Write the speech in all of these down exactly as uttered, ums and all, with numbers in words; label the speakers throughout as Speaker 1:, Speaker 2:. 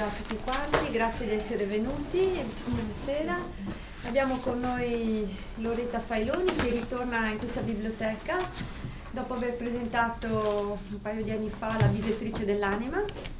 Speaker 1: a tutti quanti, grazie di essere venuti. Buonasera. Abbiamo con noi Loretta Failoni che ritorna in questa biblioteca dopo aver presentato un paio di anni fa La bisettrice dell'anima,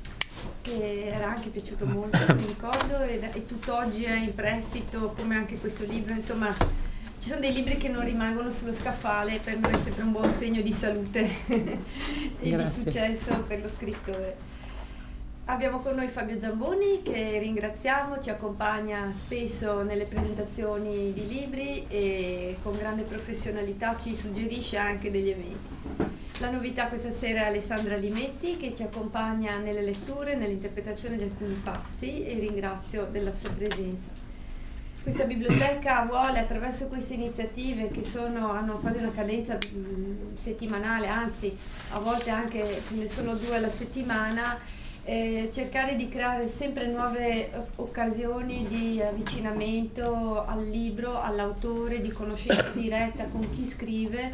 Speaker 1: che era anche piaciuto molto, mi ricordo, e, e tutt'oggi è in prestito, come anche questo libro. Insomma, ci sono dei libri che non rimangono sullo scaffale, per noi è sempre un buon segno di salute e di successo per lo scrittore. Abbiamo con noi Fabio Zamboni, che ringraziamo, ci accompagna spesso nelle presentazioni di libri e con grande professionalità ci suggerisce anche degli eventi. La novità questa sera è Alessandra Limetti, che ci accompagna nelle letture, nell'interpretazione di alcuni passi, e ringrazio della sua presenza. Questa biblioteca vuole, attraverso queste iniziative che sono, hanno quasi una cadenza mh, settimanale, anzi a volte anche ce ne sono due alla settimana, eh, cercare di creare sempre nuove occasioni di avvicinamento al libro, all'autore, di conoscenza diretta con chi scrive,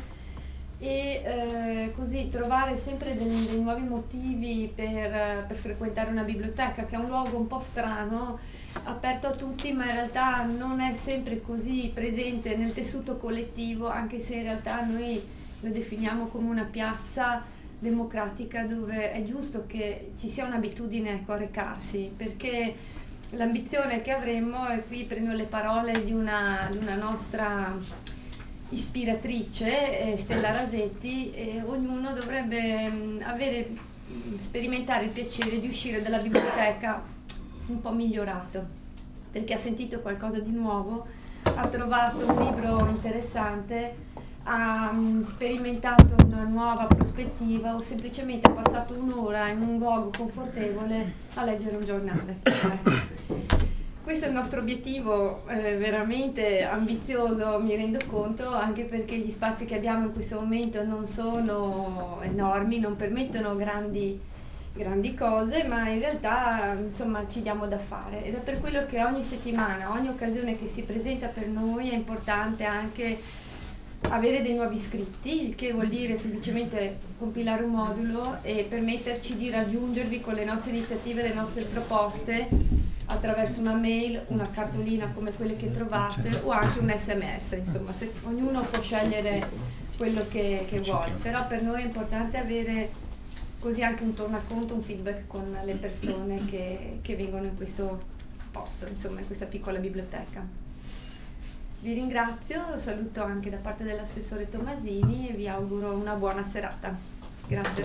Speaker 1: e eh, così trovare sempre dei, dei nuovi motivi per, per frequentare una biblioteca, che è un luogo un po' strano, aperto a tutti, ma in realtà non è sempre così presente nel tessuto collettivo, anche se in realtà noi lo definiamo come una piazza democratica dove è giusto che ci sia un'abitudine a recarsi, perché l'ambizione che avremmo, e qui prendo le parole di una, di una nostra ispiratrice, eh, Stella Rasetti, eh, ognuno dovrebbe mh, avere, mh, sperimentare il piacere di uscire dalla biblioteca un po' migliorato, perché ha sentito qualcosa di nuovo, ha trovato un libro interessante, ha um, sperimentato una nuova prospettiva, o semplicemente ha passato un'ora in un luogo confortevole a leggere un giornale. Questo è il nostro obiettivo, eh, veramente ambizioso, mi rendo conto, anche perché gli spazi che abbiamo in questo momento non sono enormi, non permettono grandi grandi cose, ma in realtà insomma ci diamo da fare, ed è per quello che ogni settimana, ogni occasione che si presenta per noi è importante anche avere dei nuovi iscritti, il che vuol dire semplicemente compilare un modulo e permetterci di raggiungervi con le nostre iniziative, le nostre proposte attraverso una mail, una cartolina come quelle che trovate, o anche un sms, insomma, se, ognuno può scegliere quello che, che vuole, però per noi è importante avere così anche un tornaconto, un feedback con le persone che, che vengono in questo posto, insomma, in questa piccola biblioteca. Vi ringrazio, saluto anche da parte dell'assessore Tomasini e vi auguro una buona serata. Grazie.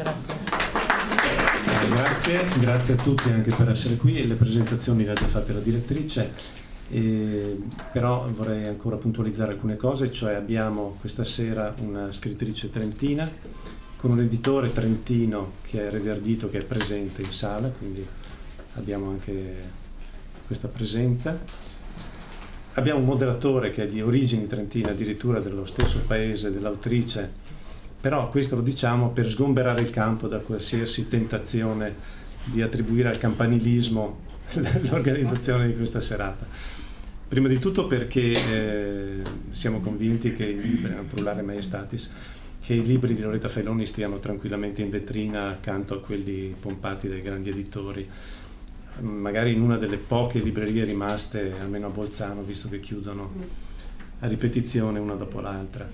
Speaker 2: Grazie, grazie, grazie a tutti anche per essere qui. Le presentazioni le ha già fatte la direttrice, e, però vorrei ancora puntualizzare alcune cose, cioè abbiamo questa sera una scrittrice trentina, con un editore trentino che è Reverdito, che è presente in sala, quindi abbiamo anche questa presenza. Abbiamo un moderatore che è di origini trentine, addirittura dello stesso paese dell'autrice, però questo lo diciamo per sgomberare il campo da qualsiasi tentazione di attribuire al campanilismo l'organizzazione di questa serata. Prima di tutto perché eh, siamo convinti che i libri, Prulare Maiestatis, che i libri di Loretta Failoni stiano tranquillamente in vetrina accanto a quelli pompati dai grandi editori, magari in una delle poche librerie rimaste, almeno a Bolzano, visto che chiudono a ripetizione una dopo l'altra.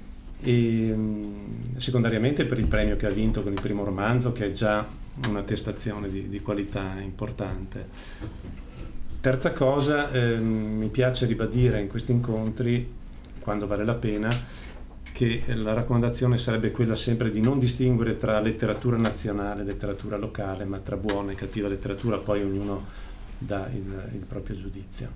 Speaker 2: E secondariamente per il premio che ha vinto con il primo romanzo, che è già un'attestazione di, di qualità importante. Terza cosa, eh, mi piace ribadire in questi incontri, quando vale la pena, che la raccomandazione sarebbe quella sempre di non distinguere tra letteratura nazionale e letteratura locale, ma tra buona e cattiva letteratura, poi ognuno dà il, il proprio giudizio.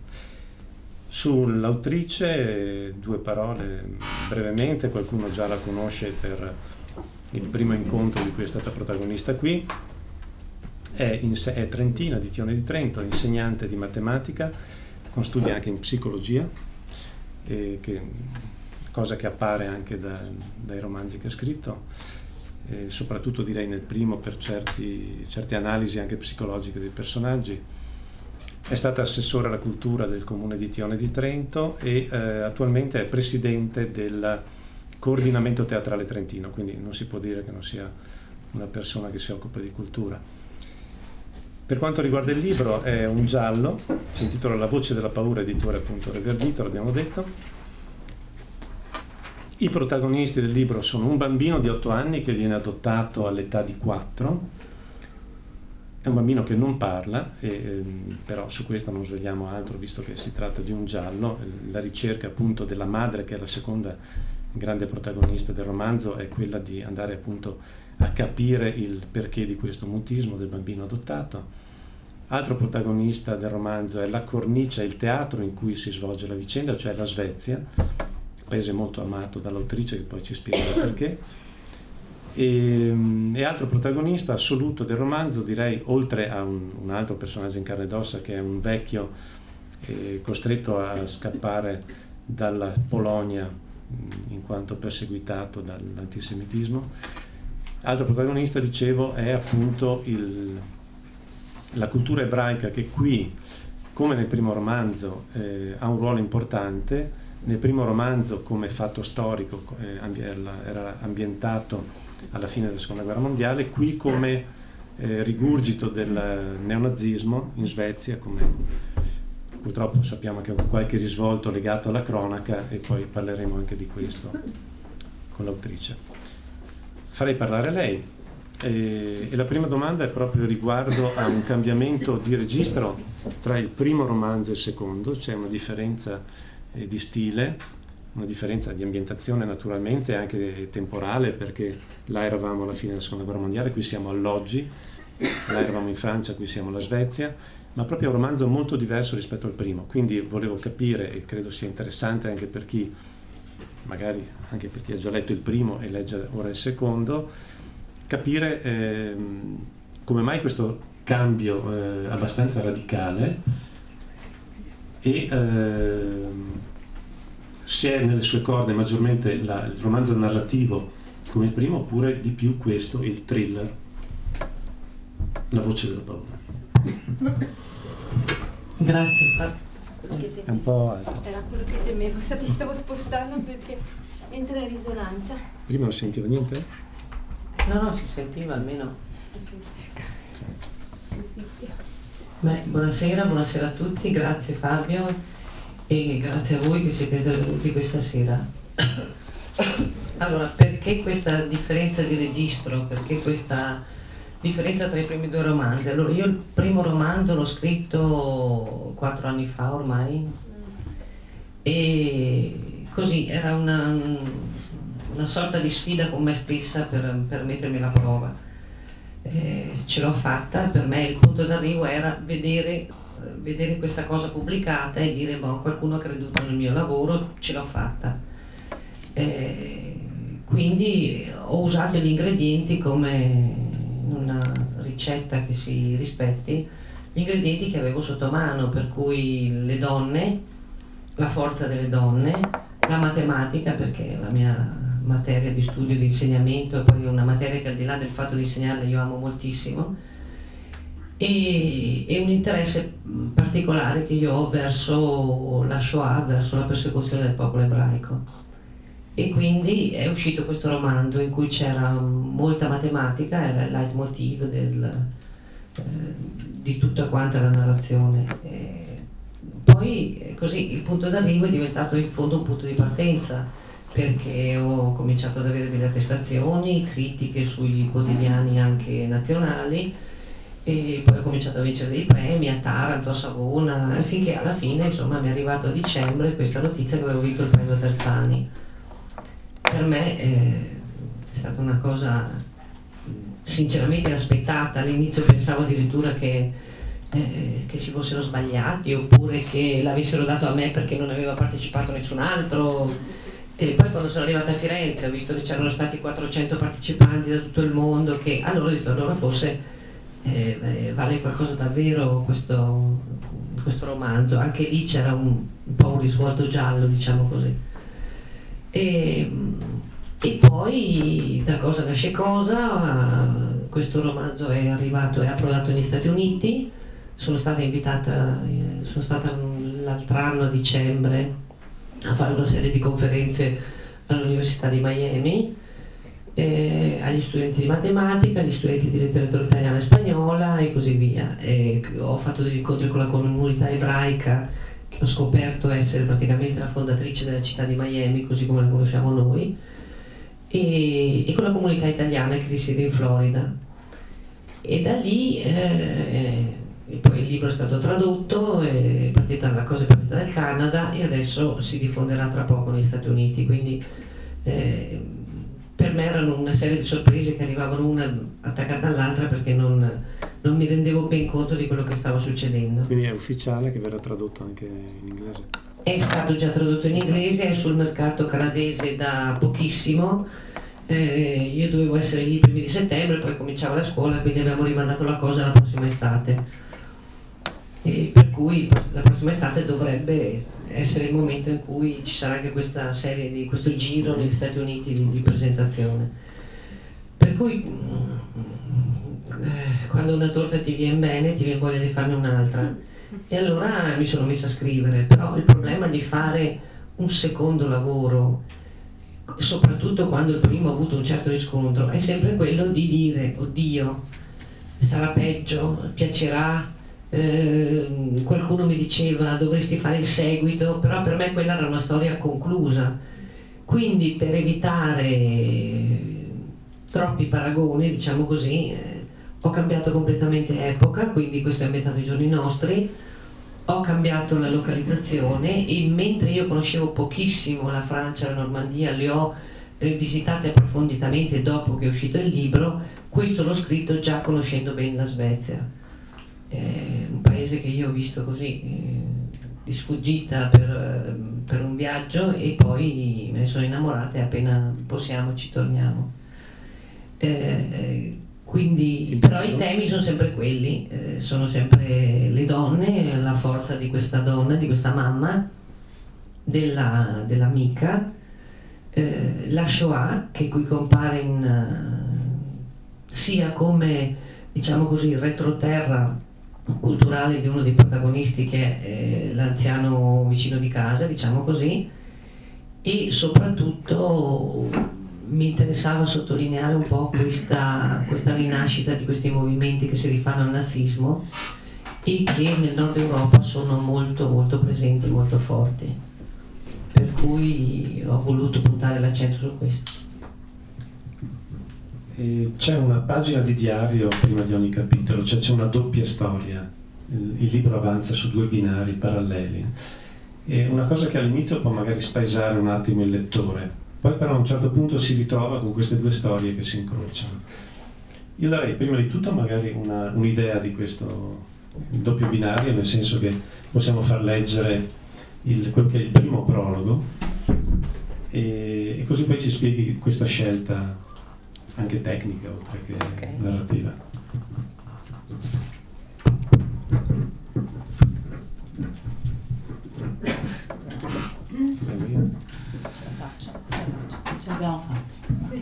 Speaker 2: Sull'autrice due parole brevemente, qualcuno già la conosce per il primo incontro di cui è stata protagonista qui. È, in, è trentina, di Tione di Trento, insegnante di matematica, con studi anche in psicologia, e che cosa che appare anche da, dai romanzi che ha scritto, e soprattutto direi nel primo per certi, certe analisi anche psicologiche dei personaggi. È stata assessore alla cultura del comune di Tione di Trento e eh, attualmente è presidente del coordinamento teatrale trentino, quindi non si può dire che non sia una persona che si occupa di cultura. Per quanto riguarda il libro, è un giallo, si intitola La voce della paura, editore appunto Reverdito, l'abbiamo detto. I protagonisti del libro sono un bambino di otto anni che viene adottato all'età di quattro. È un bambino che non parla, e, però su questo non svegliamo altro, visto che si tratta di un giallo. La ricerca appunto della madre, che è la seconda grande protagonista del romanzo, è quella di andare appunto a capire il perché di questo mutismo del bambino adottato. Altro protagonista del romanzo è la cornice, il teatro in cui si svolge la vicenda, cioè la Svezia, paese molto amato dall'autrice, che poi ci spiegherà perché. E, e altro protagonista assoluto del romanzo, direi, oltre a un, un altro personaggio in carne ed ossa, che è un vecchio eh, costretto a scappare dalla Polonia in quanto perseguitato dall'antisemitismo. Altro protagonista, dicevo, è appunto il, la cultura ebraica, che qui, come nel primo romanzo, eh, ha un ruolo importante. Nel primo romanzo, come fatto storico, eh, era ambientato alla fine della seconda guerra mondiale, qui come eh, rigurgito del neonazismo in Svezia, come purtroppo sappiamo che ha qualche risvolto legato alla cronaca, e poi parleremo anche di questo con l'autrice. Farei parlare lei, e, e la prima domanda è proprio riguardo a un cambiamento di registro tra il primo romanzo e il secondo. C'è una differenza eh, di stile, una differenza di ambientazione naturalmente, anche temporale, perché là eravamo alla fine della seconda guerra mondiale, qui siamo all'oggi, là eravamo in Francia, qui siamo alla Svezia, ma proprio un romanzo molto diverso rispetto al primo. Quindi volevo capire, e credo sia interessante anche per chi, magari anche per chi ha già letto il primo e legge ora il secondo, capire eh, come mai questo cambio eh, abbastanza radicale, e eh, se è nelle sue corde maggiormente la, il romanzo narrativo come il primo, oppure di più questo, il thriller, La voce della paura.
Speaker 3: Grazie.
Speaker 2: È un po' alto.
Speaker 1: Era quello che temevo, ti stavo spostando perché entra in risonanza.
Speaker 2: Prima non sentiva niente?
Speaker 3: No, no, si sentiva almeno.
Speaker 1: Sì, ecco.
Speaker 3: Beh, buonasera, buonasera a tutti, grazie Fabio. E grazie a voi che siete venuti questa sera. Allora, perché questa differenza di registro? Perché questa differenza tra i primi due romanzi? Allora, io il primo romanzo l'ho scritto quattro anni fa ormai, e così era una, una sorta di sfida con me stessa per, per mettermi alla prova. Eh, ce l'ho fatta. Per me il punto d'arrivo era vedere vedere questa cosa pubblicata e dire, boh, qualcuno ha creduto nel mio lavoro, ce l'ho fatta. Eh, quindi ho usato gli ingredienti come una ricetta che si rispetti, gli ingredienti che avevo sotto mano, per cui le donne, la forza delle donne, la matematica, perché è la mia materia di studio, di insegnamento, e poi è una materia che al di là del fatto di insegnarla io amo moltissimo, e, e un interesse particolare che io ho verso la Shoah, verso la persecuzione del popolo ebraico. E quindi è uscito questo romanzo in cui c'era molta matematica, era il leitmotiv del, eh, di tutta quanta la narrazione. E poi così il punto d'arrivo è diventato in fondo un punto di partenza, perché ho cominciato ad avere delle attestazioni, critiche sui quotidiani anche nazionali, e poi ho cominciato a vincere dei premi a Taranto, a Savona, finché alla fine insomma mi è arrivato a dicembre questa notizia che avevo vinto il premio Terzani. Per me eh, è stata una cosa sinceramente inaspettata. All'inizio pensavo addirittura che, eh, che si fossero sbagliati, oppure che l'avessero dato a me perché non aveva partecipato nessun altro. E poi quando sono arrivata a Firenze ho visto che c'erano stati quattrocento partecipanti da tutto il mondo, che allora ho detto allora forse eh, vale qualcosa davvero questo, questo romanzo. Anche lì c'era un, un po' un risvolto giallo, diciamo così. E, e poi da cosa nasce cosa, questo romanzo è arrivato, è approdato negli Stati Uniti. Sono stata invitata, sono stata l'altro anno a dicembre a fare una serie di conferenze all'Università di Miami, eh, agli studenti di matematica, agli studenti di letteratura italiana e spagnola e così via. E ho fatto degli incontri con la comunità ebraica, che ho scoperto essere praticamente la fondatrice della città di Miami, così come la conosciamo noi, e, e con la comunità italiana che risiede in Florida. E da lì eh, e poi il libro è stato tradotto, è partita, la cosa è partita dal Canada e adesso si diffonderà tra poco negli Stati Uniti, quindi eh, per me erano una serie di sorprese che arrivavano una attaccata all'altra, perché non, non mi rendevo ben conto di quello che stava succedendo.
Speaker 2: Quindi è ufficiale che verrà tradotto anche in inglese?
Speaker 3: È stato già tradotto in inglese, è sul mercato canadese da pochissimo. Eh, io dovevo essere lì i primi di settembre, poi cominciava la scuola, quindi abbiamo rimandato la cosa la prossima estate. E per cui la prossima estate dovrebbe essere il momento in cui ci sarà anche questa serie di questo giro negli Stati Uniti di, di presentazione. Per cui eh, quando una torta ti viene bene ti viene voglia di farne un'altra, e allora mi sono messa a scrivere. Però il problema di fare un secondo lavoro, soprattutto quando il primo ha avuto un certo riscontro, è sempre quello di dire oddio, sarà peggio, piacerà. Eh, qualcuno mi diceva dovresti fare il seguito, però per me quella era una storia conclusa, quindi per evitare troppi paragoni, diciamo così, eh, ho cambiato completamente epoca, quindi questo è ambientato ai giorni nostri, ho cambiato la localizzazione, e mentre io conoscevo pochissimo la Francia e la Normandia, le ho eh, visitate approfonditamente dopo che è uscito il libro. Questo l'ho scritto già conoscendo bene la Svezia, eh, un paese che io ho visto così eh, di sfuggita per, per un viaggio, e poi me ne sono innamorata e appena possiamo ci torniamo. Eh, quindi, però i temi sono sempre quelli, eh, sono sempre le donne, la forza di questa donna, di questa mamma, della, dell'amica, eh, la Shoah, che qui compare in, uh, sia come, diciamo così, il retroterra culturale di uno dei protagonisti, che è eh, l'anziano vicino di casa, diciamo così, e soprattutto mi interessava sottolineare un po' questa, questa rinascita di questi movimenti che si rifanno al nazismo e che nel nord Europa sono molto molto presenti, molto forti, per cui ho voluto puntare l'accento su questo.
Speaker 2: E c'è una pagina di diario prima di ogni capitolo, cioè c'è una doppia storia, il, il libro avanza su due binari paralleli, e una cosa che all'inizio può magari spaesare un attimo il lettore, poi però a un certo punto si ritrova con queste due storie che si incrociano. Io darei prima di tutto magari una, un'idea di questo doppio binario, nel senso che possiamo far leggere il, quello che è il primo prologo, e, e così poi ci spieghi questa scelta anche tecnica oltre che okay. narrativa.
Speaker 4: Ce la faccio, ce l'abbiamo fatta.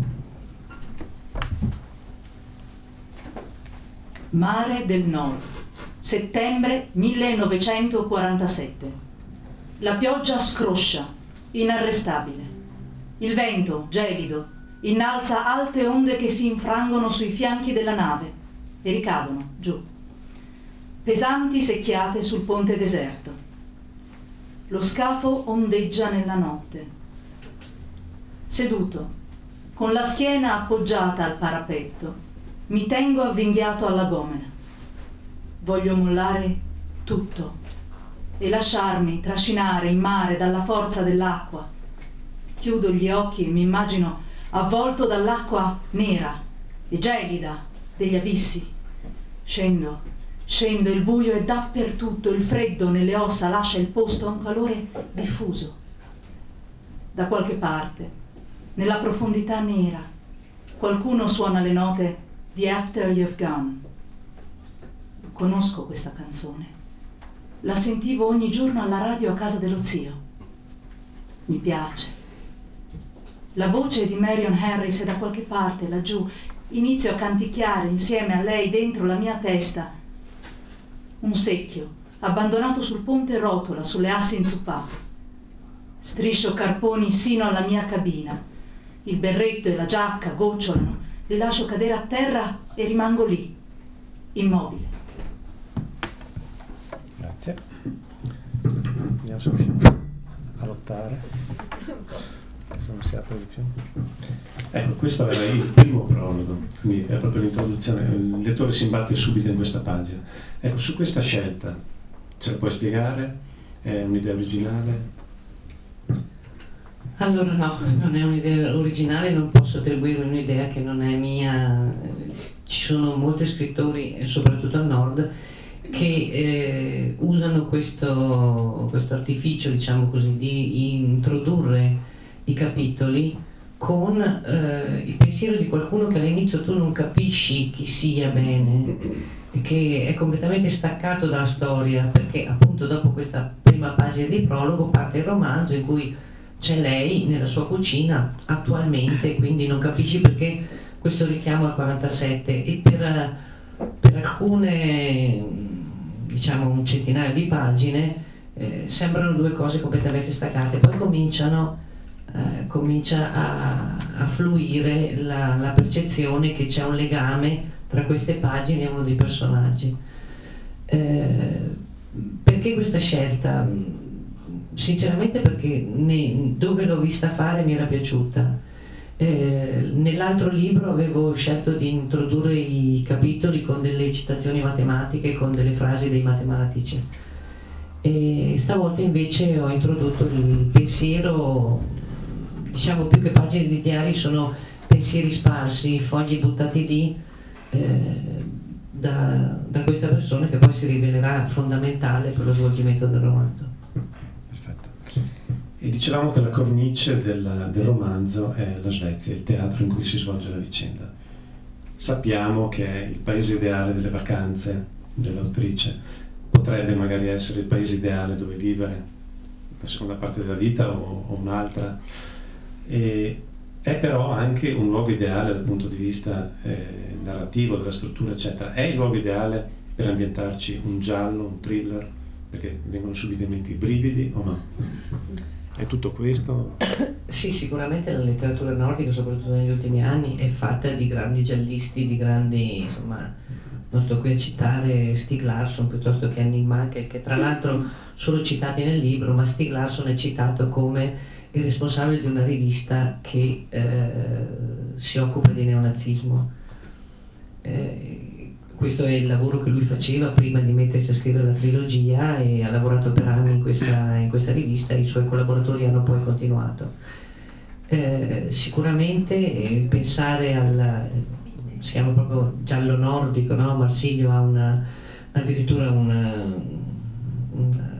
Speaker 4: Mare del Nord, settembre millenovecentoquarantasette. La pioggia scroscia, inarrestabile. Il vento, gelido, innalza alte onde che si infrangono sui fianchi della nave e ricadono giù, pesanti secchiate sul ponte deserto. Lo scafo ondeggia nella notte. Seduto, con la schiena appoggiata al parapetto, mi tengo avvinghiato alla gomena. Voglio mollare tutto e lasciarmi trascinare in mare dalla forza dell'acqua. Chiudo gli occhi e mi immagino avvolto dall'acqua nera e gelida degli abissi. Scendo, scendo, il buio è dappertutto, il freddo nelle ossa lascia il posto a un calore diffuso. Da qualche parte, nella profondità nera, qualcuno suona le note di After You've Gone. Conosco questa canzone. La sentivo ogni giorno alla radio a casa dello zio. Mi piace. La voce di Marion Harris è da qualche parte laggiù. Inizio a canticchiare insieme a lei dentro la mia testa. Un secchio, abbandonato sul ponte, rotola sulle assi inzuppate. Striscio carponi sino alla mia cabina. Il berretto e la giacca gocciolano, li lascio cadere a terra e rimango lì, immobile.
Speaker 2: Grazie. Andiamo subito a lottare. Questa non si apre più. Ecco, questo era il primo prologo, quindi è proprio l'introduzione. Il lettore si imbatte subito in questa pagina. Ecco, su questa scelta, ce la puoi spiegare? È un'idea originale?
Speaker 3: Allora no, non è un'idea originale, non posso attribuire un'idea che non è mia. Ci sono molti scrittori, e soprattutto al nord, che eh, usano questo, questo artificio, diciamo così, di introdurre i capitoli con eh, il pensiero di qualcuno che all'inizio tu non capisci chi sia bene, che è completamente staccato dalla storia, perché appunto dopo questa prima pagina di prologo parte il romanzo in cui c'è lei nella sua cucina attualmente, quindi non capisci perché questo richiamo al quarantasette, e per, per alcune, diciamo un centinaio di pagine, eh, sembrano due cose completamente staccate, poi cominciano, eh, comincia a, a fluire la, la percezione che c'è un legame tra queste pagine e uno dei personaggi. Eh, perché questa scelta? Sinceramente perché ne, dove l'ho vista fare mi era piaciuta. Eh, nell'altro libro avevo scelto di introdurre i capitoli con delle citazioni matematiche, con delle frasi dei matematici, e stavolta invece ho introdotto il pensiero, diciamo più che pagine di diari sono pensieri sparsi, fogli buttati lì eh, da, da questa persona, che poi si rivelerà fondamentale per lo svolgimento del romanzo.
Speaker 2: E dicevamo che la cornice del, del romanzo è la Svezia, il teatro in cui si svolge la vicenda. Sappiamo che è il paese ideale delle vacanze dell'autrice, potrebbe magari essere il paese ideale dove vivere la seconda parte della vita o, o un'altra, e è però anche un luogo ideale dal punto di vista eh, narrativo, della struttura eccetera. È il luogo ideale per ambientarci un giallo, un thriller, perché vengono subito in mente i brividi o no? È tutto questo?
Speaker 3: Sì, sicuramente la letteratura nordica, soprattutto negli ultimi anni, è fatta di grandi giallisti, di grandi, insomma, non sto qui a citare Stieg Larsson piuttosto che Henning Mankell, che tra l'altro sono citati nel libro, ma Stieg Larsson è citato come il responsabile di una rivista che eh, si occupa di neonazismo. Eh, Questo è il lavoro che lui faceva prima di mettersi a scrivere la trilogia, e ha lavorato per anni in questa, in questa rivista, e i suoi collaboratori hanno poi continuato. Eh, sicuramente eh, pensare al, si chiama proprio giallo nordico, no? Marsilio ha una, addirittura una, una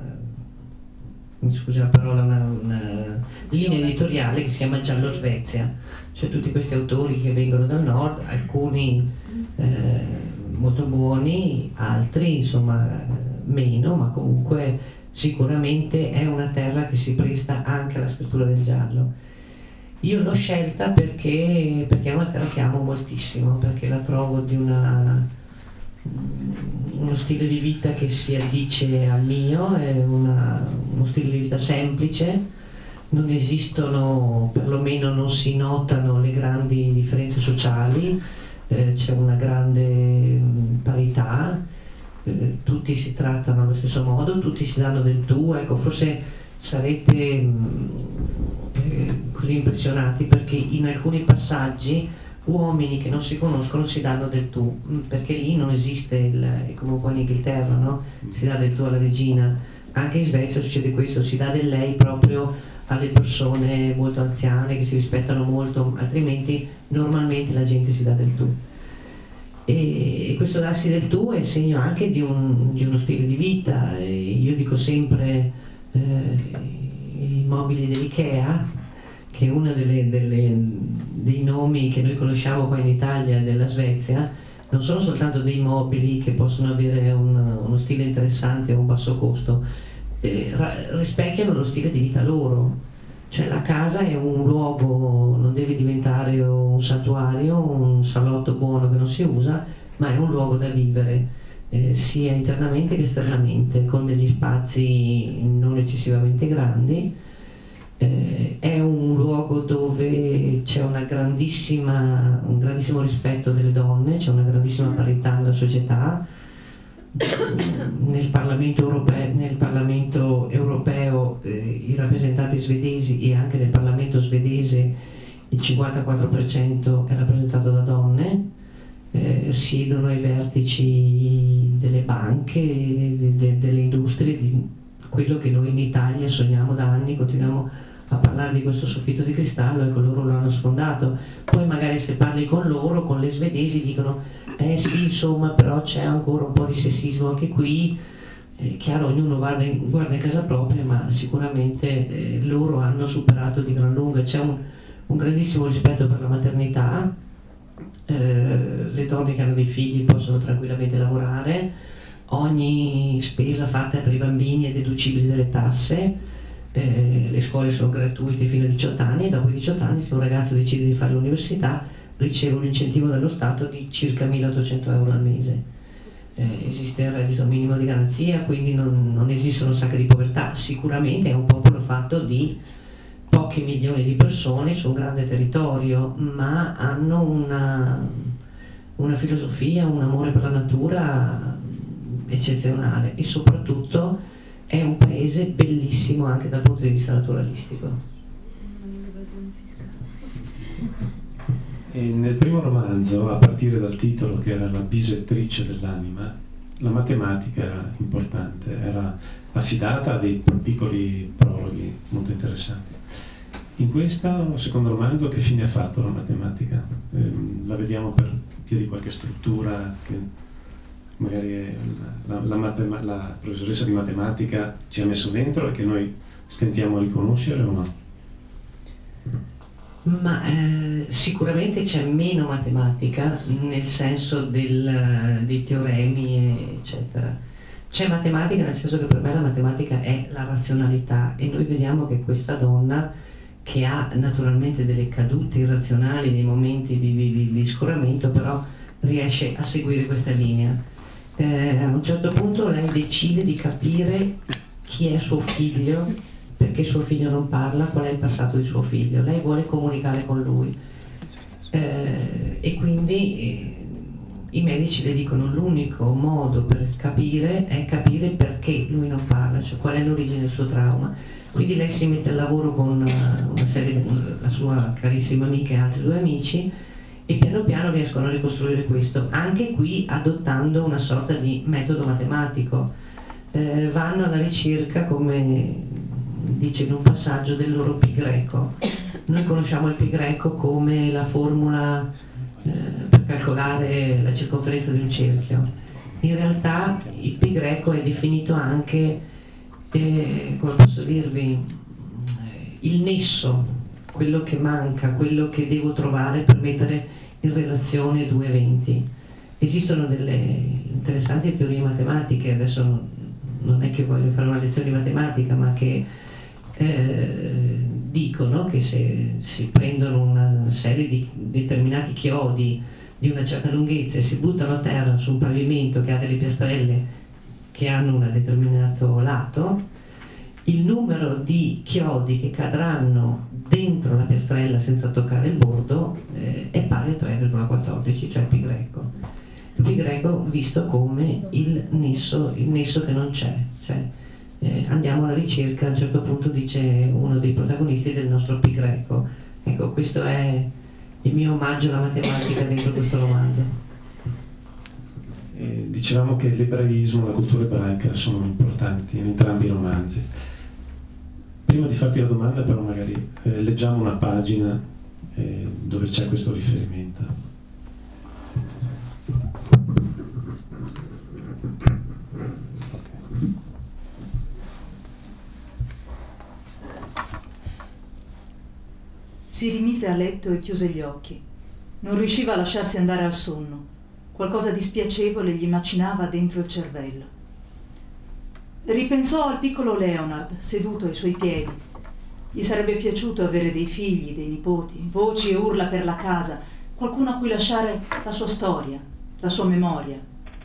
Speaker 3: mi scusi la parola, una, una linea editoriale che si chiama Giallo Svezia, cioè tutti questi autori che vengono dal nord, alcuni eh, molto buoni, altri insomma meno, ma comunque sicuramente è una terra che si presta anche alla scrittura del giallo. Io l'ho scelta perché, perché è una terra che amo moltissimo, perché la trovo di una, uno stile di vita che si addice al mio, è una, uno stile di vita semplice, non esistono, perlomeno non si notano le grandi differenze sociali. Eh, c'è una grande mh, parità, eh, tutti si trattano allo stesso modo, tutti si danno del tu. Ecco, forse sarete mh, eh, così impressionati perché in alcuni passaggi uomini che non si conoscono si danno del tu, mh, perché lì non esiste il, è come un po' in Inghilterra, no? Si dà del tu alla regina. Anche in Svezia succede questo, si dà del lei proprio alle persone molto anziane che si rispettano molto, altrimenti normalmente la gente si dà del tu. E questo darsi del tu è segno anche di, un, di uno stile di vita. E io dico sempre eh, i mobili dell'Ikea, che è uno delle, delle, dei nomi che noi conosciamo qua in Italia della Svezia, non sono soltanto dei mobili che possono avere un, uno stile interessante o un basso costo, Eh, rispecchiano lo stile di vita loro, cioè la casa è un luogo, non deve diventare un santuario, un salotto buono che non si usa, ma è un luogo da vivere eh, sia internamente che esternamente, con degli spazi non eccessivamente grandi, Eh, è un luogo dove c'è una grandissima, un grandissimo rispetto delle donne, c'è una grandissima parità nella società. Nel Parlamento europeo, nel Parlamento europeo eh, i rappresentanti svedesi, e anche nel Parlamento svedese il cinquantaquattro per cento è rappresentato da donne. Eh, siedono ai vertici delle banche, de, de, delle industrie, di quello che noi in Italia sogniamo da anni, continuiamo a parlare di questo soffitto di cristallo, ecco, loro lo hanno sfondato. Poi magari se parli con loro, con le svedesi, dicono eh sì, insomma, però c'è ancora un po' di sessismo anche qui. È chiaro, ognuno guarda in, guarda in casa propria, ma sicuramente eh, loro hanno superato di gran lunga. C'è un, un grandissimo rispetto per la maternità. Eh, le donne che hanno dei figli possono tranquillamente lavorare, ogni spesa fatta per i bambini è deducibile dalle tasse, eh, le scuole sono gratuite fino a diciotto anni, e dopo i diciotto anni, se un ragazzo decide di fare l'università, riceve un incentivo dallo Stato di circa milleottocento euro al mese. Eh, esiste il reddito minimo di garanzia, quindi non, non esistono sacche di povertà. Sicuramente è un popolo fatto di pochi milioni di persone su un grande territorio, ma hanno una, una filosofia, un amore per la natura eccezionale, e soprattutto è un paese bellissimo anche dal punto di vista naturalistico.
Speaker 2: E nel primo romanzo, a partire dal titolo che era La bisettrice dell'anima, la matematica era importante, era affidata a dei piccoli prologhi molto interessanti. In questo secondo romanzo che fine ha fatto la matematica? Eh, la vediamo per via di qualche struttura che magari è la, la, la, la professoressa di matematica ci ha messo dentro e che noi stentiamo a riconoscere o no?
Speaker 3: Ma eh, sicuramente c'è meno matematica nel senso del, dei teoremi eccetera. C'è matematica nel senso che per me la matematica è la razionalità, e noi vediamo che questa donna, che ha naturalmente delle cadute irrazionali, dei momenti di, di, di, di scoramento, però riesce a seguire questa linea. Eh, a un certo punto lei decide di capire chi è suo figlio, perché suo figlio non parla, qual è il passato di suo figlio. Lei vuole comunicare con lui, eh, e quindi eh, i medici le dicono l'unico modo per capire è capire perché lui non parla, cioè qual è l'origine del suo trauma. Quindi lei si mette al lavoro con una, una serie di, la sua carissima amica e altri due amici, e piano piano riescono a ricostruire questo, anche qui adottando una sorta di metodo matematico. Eh, vanno alla ricerca, come dice in un passaggio, del loro pi greco. Noi conosciamo il pi greco come la formula eh, per calcolare la circonferenza di un cerchio. In realtà il pi greco è definito anche, eh, come posso dirvi, il nesso, quello che manca, quello che devo trovare per mettere in relazione due eventi. Esistono delle interessanti teorie matematiche, adesso non, non è che voglio fare una lezione di matematica, ma che eh, dicono che se si prendono una serie di determinati chiodi di una certa lunghezza e si buttano a terra su un pavimento che ha delle piastrelle che hanno un determinato lato, il numero di chiodi che cadranno dentro la piastrella senza toccare il bordo eh, è pari a tre virgola quattordici, cioè il pi greco. Il pi greco visto come il nesso, il nesso che non c'è, cioè eh, andiamo alla ricerca, a un certo punto dice uno dei protagonisti, del nostro pi greco. Ecco, questo è il mio omaggio alla matematica dentro questo romanzo.
Speaker 2: Eh, dicevamo che l'ebraismo, la cultura ebraica sono importanti in entrambi i romanzi. Prima di farti la domanda, però, magari eh, leggiamo una pagina eh, dove c'è questo riferimento. Okay.
Speaker 4: Si rimise a letto e chiuse gli occhi. Non riusciva a lasciarsi andare al sonno. Qualcosa di spiacevole gli macinava dentro il cervello. Ripensò al piccolo Leonard seduto ai suoi piedi. Gli sarebbe piaciuto avere dei figli, dei nipoti, voci e urla per la casa, qualcuno a cui lasciare la sua storia, la sua memoria,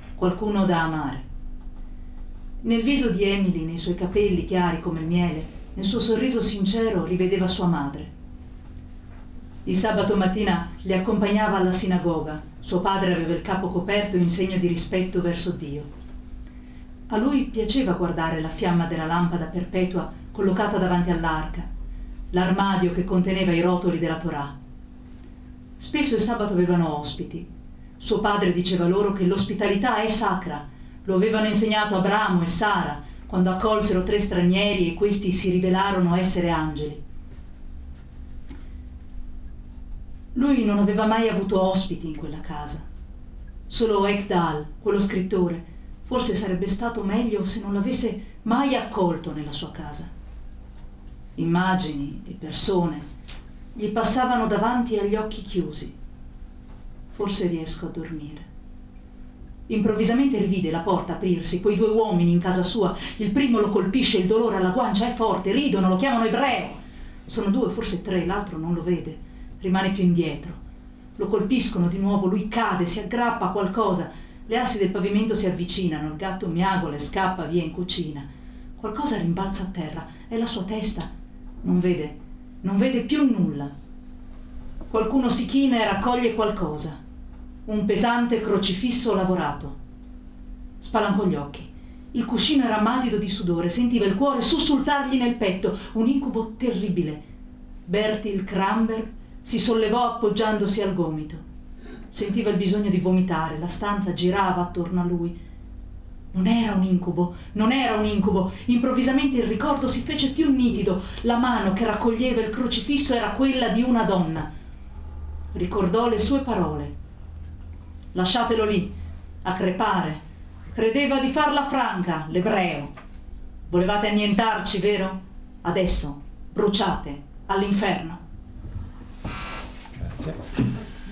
Speaker 4: qualcuno da amare. Nel viso di Emily, nei suoi capelli chiari come il miele, Nel suo sorriso sincero rivedeva sua madre. Il sabato mattina li accompagnava alla sinagoga. Suo padre aveva il capo coperto in segno di rispetto verso Dio. A lui piaceva guardare la fiamma della lampada perpetua collocata davanti all'arca, l'armadio che conteneva i rotoli della Torah. Spesso il sabato avevano ospiti. Suo padre diceva loro che l'ospitalità è sacra. Lo avevano insegnato Abramo e Sara quando accolsero tre stranieri e questi si rivelarono essere angeli. Lui non aveva mai avuto ospiti in quella casa. Solo Ekdal, quello scrittore, forse sarebbe stato meglio se non l'avesse mai accolto nella sua casa. Immagini e persone gli passavano davanti agli occhi chiusi. Forse riesco a dormire. Improvvisamente rivide la porta aprirsi, quei due uomini in casa sua. Il primo lo colpisce, il dolore alla guancia è forte, ridono, lo chiamano ebreo. Sono due, forse tre, l'altro non lo vede, rimane più indietro. Lo colpiscono di nuovo, lui cade, si aggrappa a qualcosa. Le assi del pavimento si avvicinano, il gatto miagola e scappa via in cucina. Qualcosa rimbalza a terra, è la sua testa. Non vede, non vede più nulla. Qualcuno si china e raccoglie qualcosa. Un pesante crocifisso lavorato. Spalancò gli occhi. Il cuscino era madido di sudore, sentiva il cuore sussultargli nel petto, un incubo terribile. Bertil Kramberg si sollevò appoggiandosi al gomito. Sentiva il bisogno di vomitare, la stanza girava attorno a lui. Non era un incubo, non era un incubo. Improvvisamente il ricordo si fece più nitido. La mano che raccoglieva il crocifisso era quella di una donna. Ricordò le sue parole. Lasciatelo lì, a crepare. Credeva di farla franca, l'ebreo. Volevate annientarci, vero? Adesso, bruciate, all'inferno.
Speaker 2: Grazie.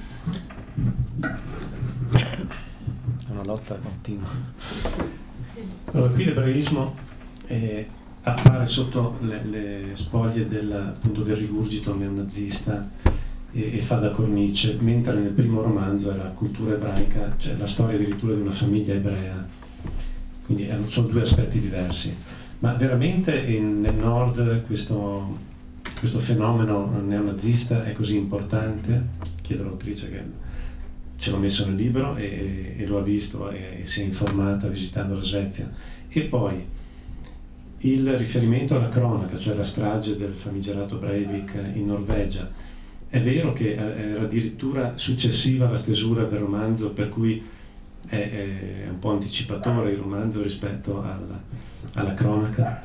Speaker 2: È una lotta continua. Allora, qui l'ebraismo eh, appare sotto le, le spoglie del, appunto, del rigurgito neonazista e, e fa da cornice, mentre nel primo romanzo era cultura ebraica, cioè la storia addirittura di una famiglia ebrea. Quindi sono due aspetti diversi. Ma veramente in, nel nord questo, questo fenomeno neonazista è così importante? Chiedo all'autrice che ce l'ho messo nel libro e, e lo ha visto e, e si è informata visitando la Svezia. E poi il riferimento alla cronaca, cioè la strage del famigerato Breivik in Norvegia. È vero che era addirittura successiva alla stesura del romanzo, per cui è, è un po' anticipatore il romanzo rispetto alla, alla cronaca?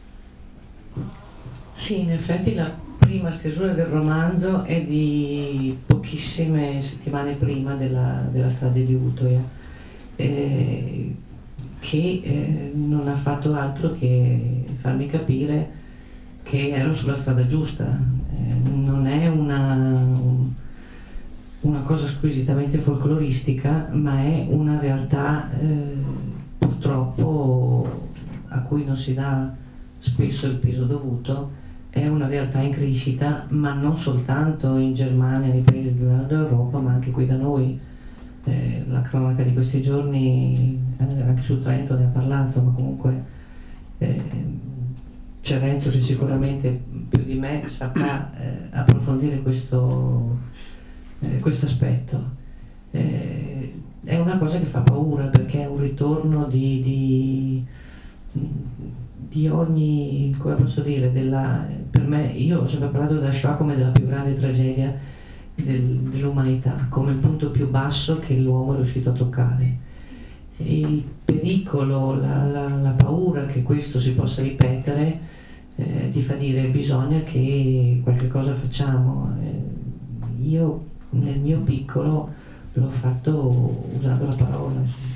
Speaker 3: Sì, in effetti la prima stesura del romanzo è di pochissime settimane prima della, della strage di Utoya, eh, che eh, non ha fatto altro che farmi capire che ero sulla strada giusta. Eh, non è una, una cosa squisitamente folcloristica, ma è una realtà eh, purtroppo a cui non si dà spesso il peso dovuto. È una realtà in crescita, ma non soltanto in Germania, nei paesi del nord Europa, ma anche qui da noi. Eh, la cronaca di questi giorni, eh, anche su Trento ne ha parlato, ma comunque eh, c'è Renzo che sicuramente più di me saprà eh, approfondire questo, eh, questo aspetto. Eh, è una cosa che fa paura, perché è un ritorno di... di di ogni, come posso dire, della, per me, io ho sempre parlato della Shoah come della più grande tragedia del, dell'umanità, come il punto più basso che l'uomo è riuscito a toccare. E il pericolo, la, la, la paura che questo si possa ripetere eh, ti fa dire bisogna che qualche cosa facciamo. Eh, io nel mio piccolo l'ho fatto usando la parola.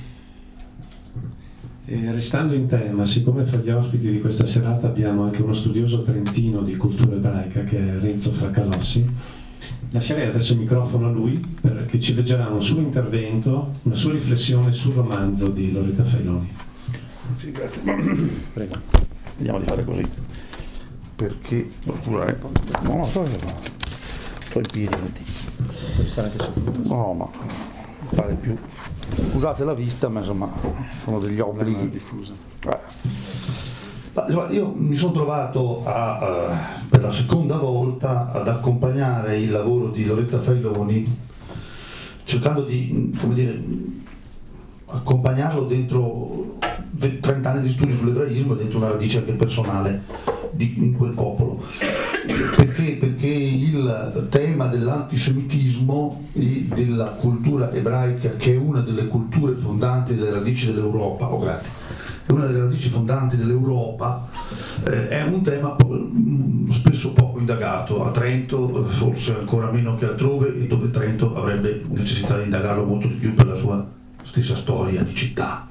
Speaker 2: E restando in tema, siccome fra gli ospiti di questa serata abbiamo anche uno studioso trentino di cultura ebraica che è Renzo Fracalossi, lascerei adesso il microfono a lui perché ci leggerà un suo intervento, una sua riflessione sul romanzo di Loretta Failoni.
Speaker 5: Sì, grazie.
Speaker 2: Prego.
Speaker 5: Vediamo di fare così. Perché... Scusate. No, no, sto, sto in piedi.
Speaker 2: Puoi stare anche seduto.
Speaker 5: No, ma pare più... Scusate la vista, ma insomma sono degli obblighi
Speaker 2: diffusa.
Speaker 5: Eh. Ma, insomma, io mi sono trovato a, uh, per la seconda volta ad accompagnare il lavoro di Loretta Failoni, cercando di, come dire, accompagnarlo dentro trenta anni di studi sull'ebraismo, dentro una radice anche personale di, in quel popolo. Perché? Perché il tema dell'antisemitismo e della cultura ebraica, che è una delle culture fondanti delle radici dell'Europa, oh grazie, è una delle radici fondanti dell'Europa, eh, è un tema po- spesso poco indagato. A Trento forse ancora meno che altrove, e dove Trento avrebbe necessità di indagarlo molto di più per la sua stessa storia di città.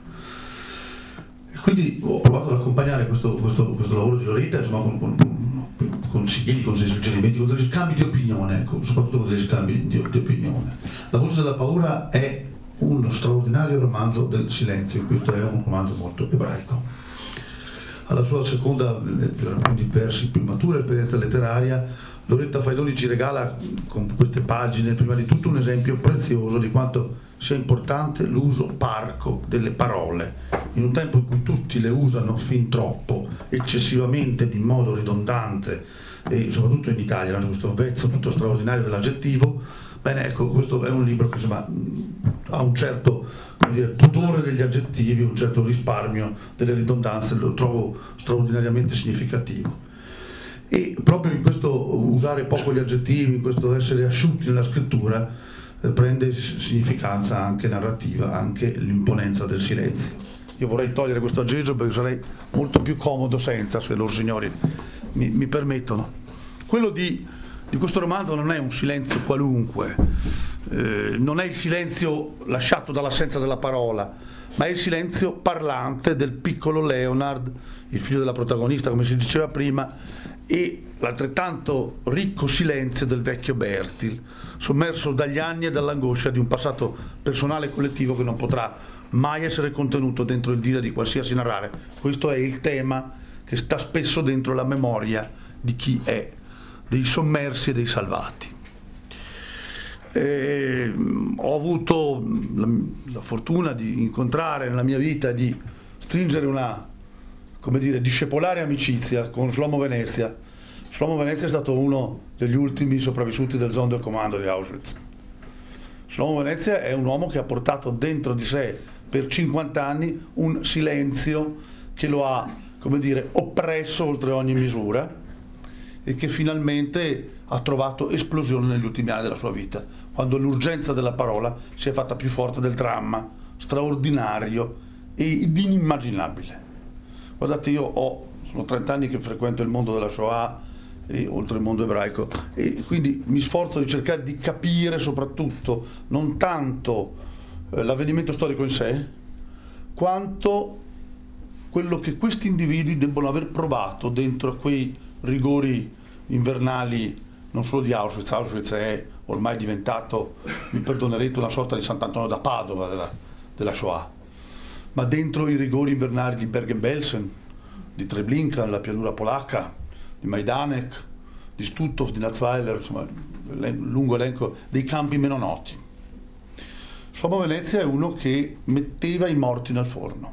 Speaker 5: E quindi ho provato ad accompagnare questo, questo, questo lavoro di Loretta, insomma, con, con, con consigli, con dei suggerimenti, con degli scambi di opinione, ecco, soprattutto con degli scambi di, di opinione. La voce della paura è uno straordinario romanzo del silenzio, questo è un romanzo molto ebraico. Alla sua seconda, per alcuni versi più matura esperienza letteraria, Loretta Failoni ci regala con queste pagine prima di tutto un esempio prezioso di quanto sia importante l'uso parco delle parole, in un tempo in cui tutti le usano fin troppo, eccessivamente, in modo ridondante, e soprattutto in Italia, no? Questo vezzo tutto straordinario dell'aggettivo. Bene, ecco, questo è un libro che insomma ha un certo, come dire, pudore degli aggettivi, un certo risparmio delle ridondanze, lo trovo straordinariamente significativo. E proprio in questo usare poco gli aggettivi, in questo essere asciutti nella scrittura, eh, prende significanza anche narrativa, anche l'imponenza del silenzio. Io vorrei togliere questo aggeggio perché sarei molto più comodo senza, se loro signori mi, mi permettono. Quello di, di questo romanzo non è un silenzio qualunque, eh, non è il silenzio lasciato dall'assenza della parola, ma è il silenzio parlante del piccolo Leonard, il figlio della protagonista, come si diceva prima, e l'altrettanto ricco silenzio del vecchio Bertil, sommerso dagli anni e dall'angoscia di un passato personale e collettivo che non potrà mai essere contenuto dentro il dire di qualsiasi narrare. Questo è il tema che sta spesso dentro la memoria di chi è, dei sommersi e dei salvati. E ho avuto la, la fortuna di incontrare nella mia vita, di stringere una, come dire, discepolare amicizia con Shlomo Venezia. Shlomo Venezia è stato uno degli ultimi sopravvissuti del Sonderkommando di Auschwitz. Shlomo Venezia è un uomo che ha portato dentro di sé per cinquanta anni un silenzio che lo ha, come dire, oppresso oltre ogni misura, e che finalmente ha trovato esplosione negli ultimi anni della sua vita, quando l'urgenza della parola si è fatta più forte del dramma straordinario ed inimmaginabile. Guardate, io ho, sono trenta anni che frequento il mondo della Shoah e oltre il mondo ebraico, e quindi mi sforzo di cercare di capire soprattutto non tanto eh, l'avvenimento storico in sé, quanto quello che questi individui debbono aver provato dentro quei rigori invernali, non solo di Auschwitz. Auschwitz è ormai diventato, mi perdonerete, una sorta di Sant'Antonio da Padova della, della Shoah, ma dentro i rigori invernali di Bergen-Belsen, di Treblinka, la pianura polacca, di Majdanek, di Stutthof, di Natzweiler, insomma, un lungo elenco dei campi meno noti. Shlomo Venezia è uno che metteva i morti nel forno,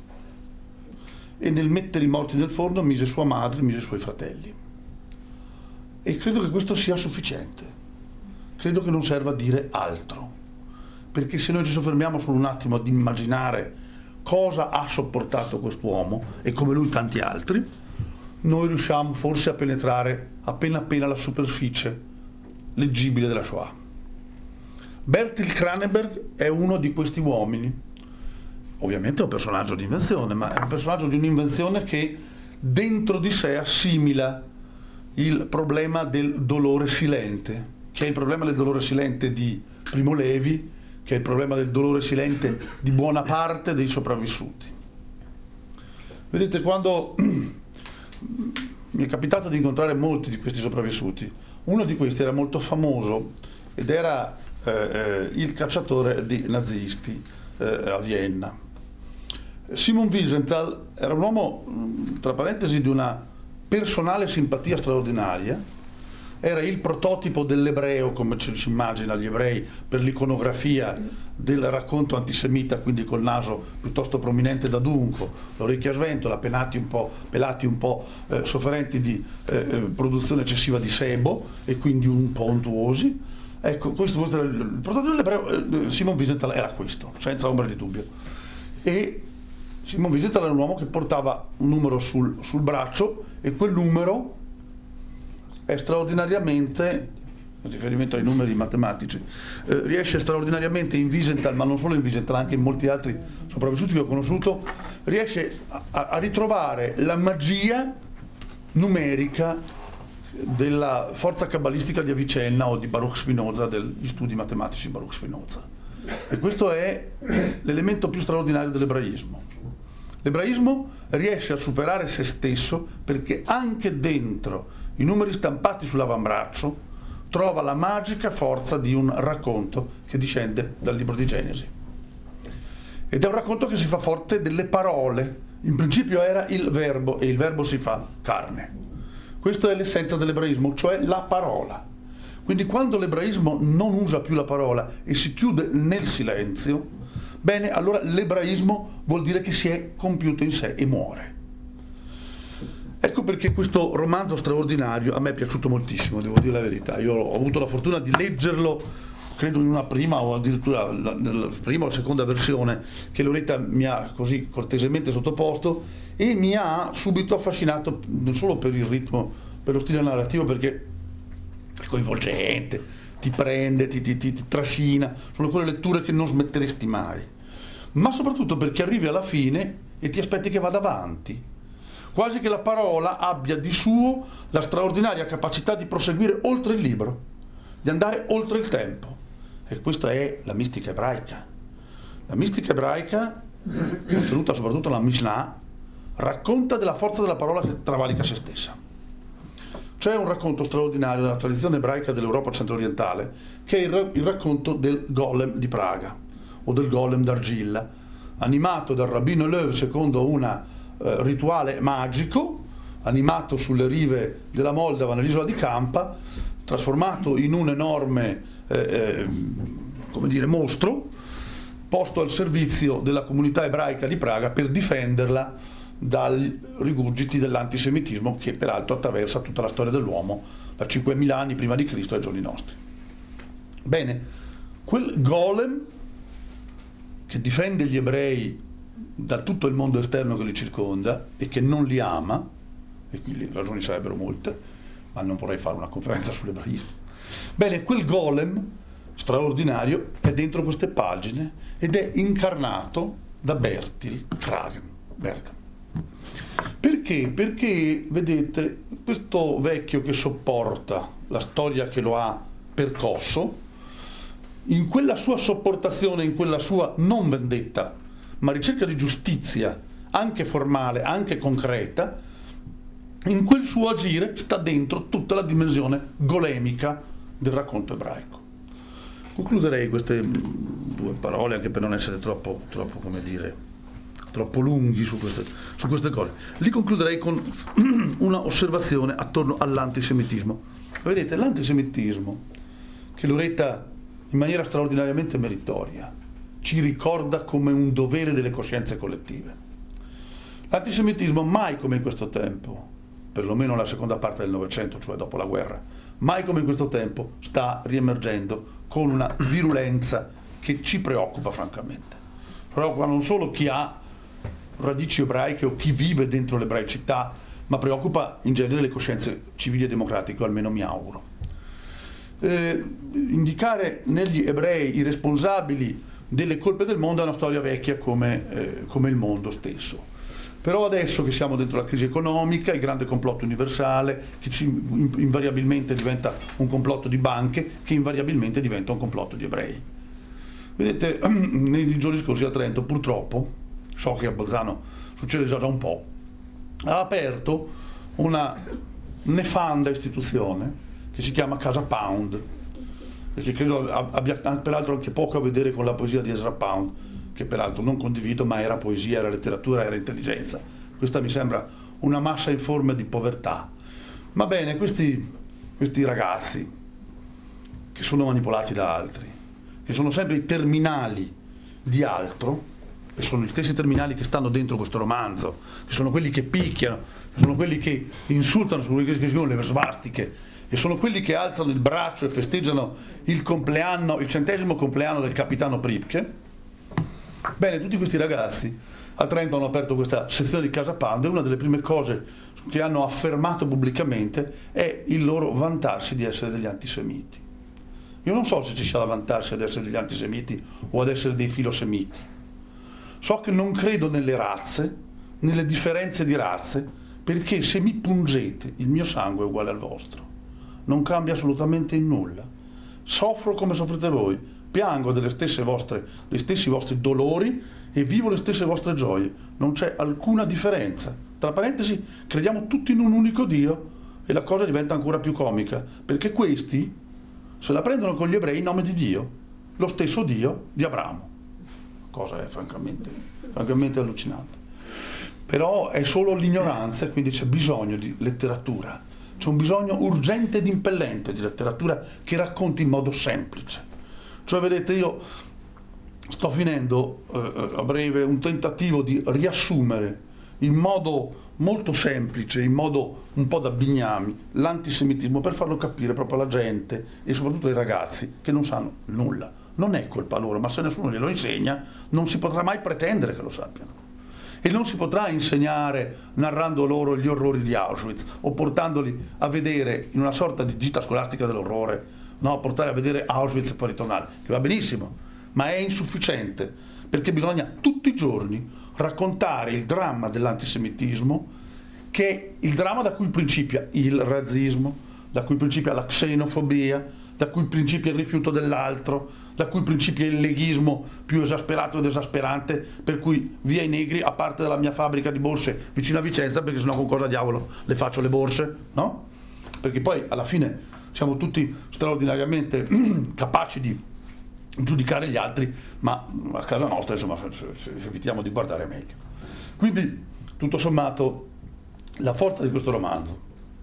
Speaker 5: e nel mettere i morti nel forno mise sua madre, mise i suoi fratelli. E credo che questo sia sufficiente, credo che non serva a dire altro, perché se noi ci soffermiamo solo un attimo ad immaginare cosa ha sopportato quest'uomo, e come lui tanti altri, noi riusciamo forse a penetrare appena appena la superficie leggibile della Shoah. Bertil Kranenberg è uno di questi uomini. Ovviamente è un personaggio di invenzione, ma è un personaggio di un'invenzione che dentro di sé assimila il problema del dolore silente, che è il problema del dolore silente di Primo Levi, che è il problema del dolore silente di buona parte dei sopravvissuti. Vedete, quando mi è capitato di incontrare molti di questi sopravvissuti, uno di questi era molto famoso ed era eh, il cacciatore di nazisti eh, a Vienna. Simon Wiesenthal era un uomo, tra parentesi, di una personale simpatia straordinaria, era il prototipo dell'ebreo, come ci si immagina gli ebrei, per l'iconografia del racconto antisemita, quindi col naso piuttosto prominente da dunco, l'orecchia a sventola, pelati un po', pelati un po' eh, sofferenti di eh, produzione eccessiva di sebo e quindi un po' untuosi. Ecco, questo, questo era il, il prototipo dell'ebreo. eh, Simon Wiesenthal era questo, senza ombra di dubbio. E Simon Wiesenthal era un uomo che portava un numero sul, sul braccio, e quel numero è straordinariamente, in riferimento ai numeri matematici, eh, riesce straordinariamente in Wiesenthal, ma non solo in Wiesenthal, anche in molti altri sopravvissuti che ho conosciuto, riesce a, a ritrovare la magia numerica della forza cabalistica di Avicenna o di Baruch Spinoza, degli studi matematici di Baruch Spinoza. E questo è l'elemento più straordinario dell'ebraismo. L'ebraismo riesce a superare se stesso perché anche dentro i numeri stampati sull'avambraccio trova la magica forza di un racconto che discende dal libro di Genesi. Ed è un racconto che si fa forte delle parole. In principio era il verbo, e il verbo si fa carne. Questa è l'essenza dell'ebraismo, cioè la parola. Quindi quando l'ebraismo non usa più la parola e si chiude nel silenzio, bene, allora l'ebraismo vuol dire che si è compiuto in sé e muore. Ecco perché questo romanzo straordinario a me è piaciuto moltissimo, devo dire la verità. Io ho avuto la fortuna di leggerlo, credo in una prima o addirittura nella prima o seconda versione che Loretta mi ha così cortesemente sottoposto, e mi ha subito affascinato non solo per il ritmo, per lo stile narrativo, perché è coinvolgente, ti prende, ti, ti, ti, ti trascina, sono quelle letture che non smetteresti mai, ma soprattutto perché arrivi alla fine e ti aspetti che vada avanti. Quasi che la parola abbia di suo la straordinaria capacità di proseguire oltre il libro, di andare oltre il tempo. E questa è la mistica ebraica. La mistica ebraica, contenuta soprattutto nella Mishnah, racconta della forza della parola che travalica se stessa. C'è un racconto straordinario della tradizione ebraica dell'Europa centro-orientale, che è il, il racconto del golem di Praga, o del golem d'argilla, animato dal rabbino Löw secondo una rituale magico, animato sulle rive della Moldava nell'isola di Kampa, trasformato in un enorme eh, come dire, mostro, posto al servizio della comunità ebraica di Praga per difenderla dai rigurgiti dell'antisemitismo che peraltro attraversa tutta la storia dell'uomo da cinquemila anni prima di Cristo ai giorni nostri. Bene, quel golem che difende gli ebrei da tutto il mondo esterno che li circonda e che non li ama, e qui le ragioni sarebbero molte, ma non vorrei fare una conferenza sull'ebraismo. Bene, quel golem straordinario è dentro queste pagine ed è incarnato da Bertil Bergam. Perché? Perché, vedete, questo vecchio che sopporta la storia che lo ha percosso, in quella sua sopportazione, in quella sua non vendetta, ma ricerca di giustizia, anche formale, anche concreta, in quel suo agire sta dentro tutta la dimensione golemica del racconto ebraico. Concluderei queste due parole, anche per non essere troppo, troppo come dire, troppo lunghi su queste, su queste cose. Li concluderei con una osservazione attorno all'antisemitismo. Vedete, l'antisemitismo, che Loretta in maniera straordinariamente meritoria ci ricorda come un dovere delle coscienze collettive. L'antisemitismo mai come in questo tempo, perlomeno la seconda parte del Novecento, cioè dopo la guerra, mai come in questo tempo sta riemergendo con una virulenza che ci preoccupa francamente. Preoccupa non solo chi ha radici ebraiche o chi vive dentro l'ebraicità, ma preoccupa in genere le coscienze civili e democratiche, o almeno mi auguro. Eh, indicare negli ebrei i responsabili delle colpe del mondo è una storia vecchia come, eh, come il mondo stesso. Però adesso che siamo dentro la crisi economica, il grande complotto universale, che ci, invariabilmente diventa un complotto di banche, che invariabilmente diventa un complotto di ebrei. Vedete, nei giorni scorsi a Trento, purtroppo, so che a Bolzano succede già da un po', ha aperto una nefanda istituzione che si chiama Casa Pound, e che credo abbia peraltro anche poco a vedere con la poesia di Ezra Pound, che peraltro non condivido, ma era poesia, era letteratura, era intelligenza. Questa mi sembra una massa informe di povertà. Ma bene, questi questi ragazzi che sono manipolati da altri, che sono sempre i terminali di altro, e sono gli stessi terminali che stanno dentro questo romanzo, che sono quelli che picchiano, che sono quelli che insultano, sono quelli che scrivono le svastiche, e sono quelli che alzano il braccio e festeggiano il compleanno, il centesimo compleanno del capitano Pripke. Bene, tutti questi ragazzi a Trento hanno aperto questa sezione di Casa Pound e una delle prime cose che hanno affermato pubblicamente è il loro vantarsi di essere degli antisemiti. Io non so se ci sia da vantarsi ad essere degli antisemiti o ad essere dei filosemiti. So che non credo nelle razze, nelle differenze di razze, perché se mi pungete il mio sangue è uguale al vostro. Non cambia assolutamente in nulla. Soffro come soffrite voi, piango delle stesse vostre, dei stessi vostri dolori e vivo le stesse vostre gioie. Non c'è alcuna differenza. Tra parentesi, crediamo tutti in un unico Dio e la cosa diventa ancora più comica, perché questi se la prendono con gli ebrei in nome di Dio, lo stesso Dio di Abramo. Cosa è francamente, francamente allucinante. Però è solo l'ignoranza, quindi c'è bisogno di letteratura, c'è un bisogno urgente ed impellente di letteratura che racconti in modo semplice. Cioè, vedete, io sto finendo eh, a breve un tentativo di riassumere in modo molto semplice, in modo un po' da bignami, l'antisemitismo, per farlo capire proprio alla gente e soprattutto ai ragazzi che non sanno nulla. Non è colpa loro, ma se nessuno glielo insegna non si potrà mai pretendere che lo sappiano. E non si potrà insegnare narrando loro gli orrori di Auschwitz o portandoli a vedere in una sorta di gita scolastica dell'orrore, no, portare a vedere Auschwitz e poi ritornare, che va benissimo, ma è insufficiente, perché bisogna tutti i giorni raccontare il dramma dell'antisemitismo, che è il dramma da cui principia il razzismo, da cui principia la xenofobia, da cui principia il rifiuto dell'altro, da cui principia il leghismo più esasperato ed esasperante, per cui via i negri, a parte dalla mia fabbrica di borse vicino a Vicenza, perché sennò con cosa diavolo le faccio le borse, no? Perché poi alla fine siamo tutti straordinariamente capaci di giudicare gli altri, ma a casa nostra insomma evitiamo di guardare meglio. Quindi tutto sommato la forza di questo romanzo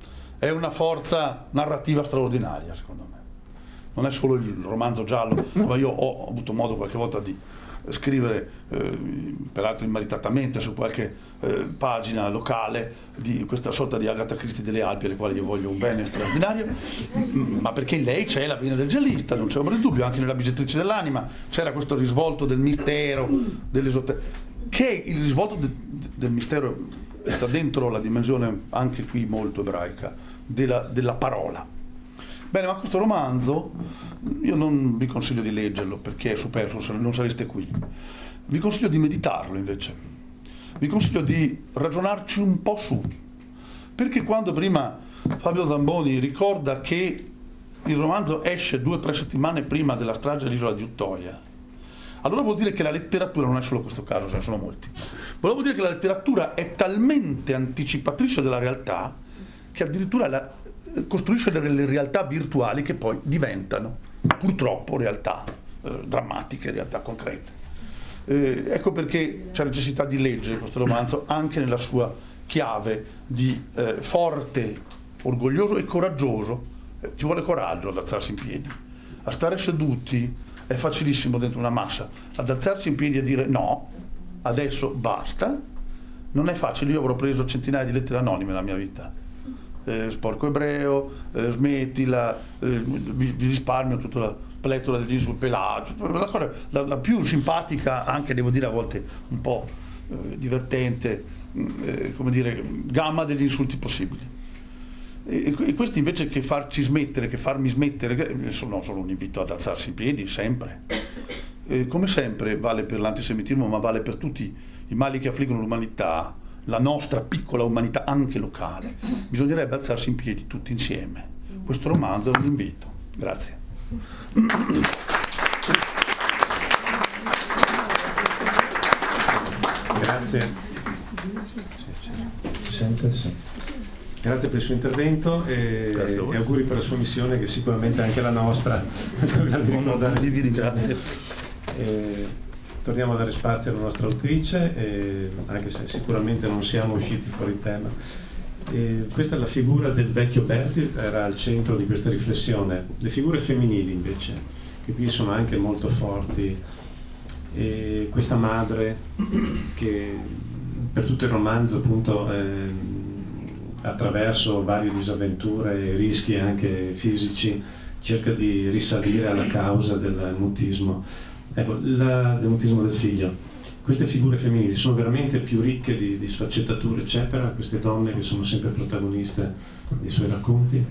Speaker 5: è una forza narrativa straordinaria, secondo me. Non è solo il romanzo giallo, ma io ho avuto modo qualche volta di scrivere, eh, peraltro immeritatamente, su qualche eh, pagina locale di questa sorta di Agatha Christie delle Alpi, alle quali io voglio un bene straordinario, ma perché in lei c'è la vena del giallista, non c'è ombra di dubbio, anche nella Viaggiatrice dell'anima c'era questo risvolto del mistero, dell'esoterismo, che il risvolto de, de, del mistero sta dentro la dimensione, anche qui molto ebraica, della, della parola. Bene, ma questo romanzo io non vi consiglio di leggerlo perché è superfluo, se non sareste qui. Vi consiglio di meditarlo invece. Vi consiglio di ragionarci un po' su. Perché quando prima Fabio Zamboni ricorda che il romanzo esce due o tre settimane prima della strage all'isola di Utøya, allora vuol dire che la letteratura, non è solo questo caso, ce ne sono molti, vuol dire che la letteratura è talmente anticipatrice della realtà che addirittura la costruisce delle realtà virtuali che poi diventano purtroppo realtà eh, drammatiche, realtà concrete. Eh, ecco perché c'è necessità di leggere questo romanzo anche nella sua chiave di eh, forte, orgoglioso e coraggioso. Eh, ci vuole coraggio ad alzarsi in piedi. A stare seduti è facilissimo dentro una massa, ad alzarsi in piedi e dire no, adesso basta, non è facile. Io avrò preso centinaia di lettere anonime nella mia vita. Eh, sporco ebreo, eh, smettila, eh, vi, vi risparmio tutta la pletora degli insulti, pelaggio, la, cosa, la, la più simpatica, anche devo dire a volte un po' eh, divertente, eh, come dire, gamma degli insulti possibili. E, e questi invece che farci smettere, che farmi smettere, sono solo un invito ad alzarsi in piedi, sempre. Eh, come sempre vale per l'antisemitismo, ma vale per tutti i mali che affliggono l'umanità, la nostra piccola umanità anche locale. Bisognerebbe alzarsi in piedi tutti insieme. Questo romanzo è un invito. Grazie.
Speaker 2: Grazie. Si sente? Sì. Grazie per il suo intervento e, e auguri per la sua missione, che sicuramente è anche la nostra.
Speaker 5: Grazie.
Speaker 2: E, torniamo a dare spazio alla nostra autrice, eh, anche se sicuramente non siamo usciti fuori tema. E questa è la figura del vecchio Berti, era al centro di questa riflessione. Le figure femminili invece, che qui sono anche molto forti, e questa madre che per tutto il romanzo appunto eh, attraverso varie disavventure e rischi anche fisici cerca di risalire alla causa del mutismo, ecco, la, del mutismo del figlio. Queste figure femminili sono veramente più ricche di, di sfaccettature eccetera, queste donne che sono sempre protagoniste dei suoi racconti?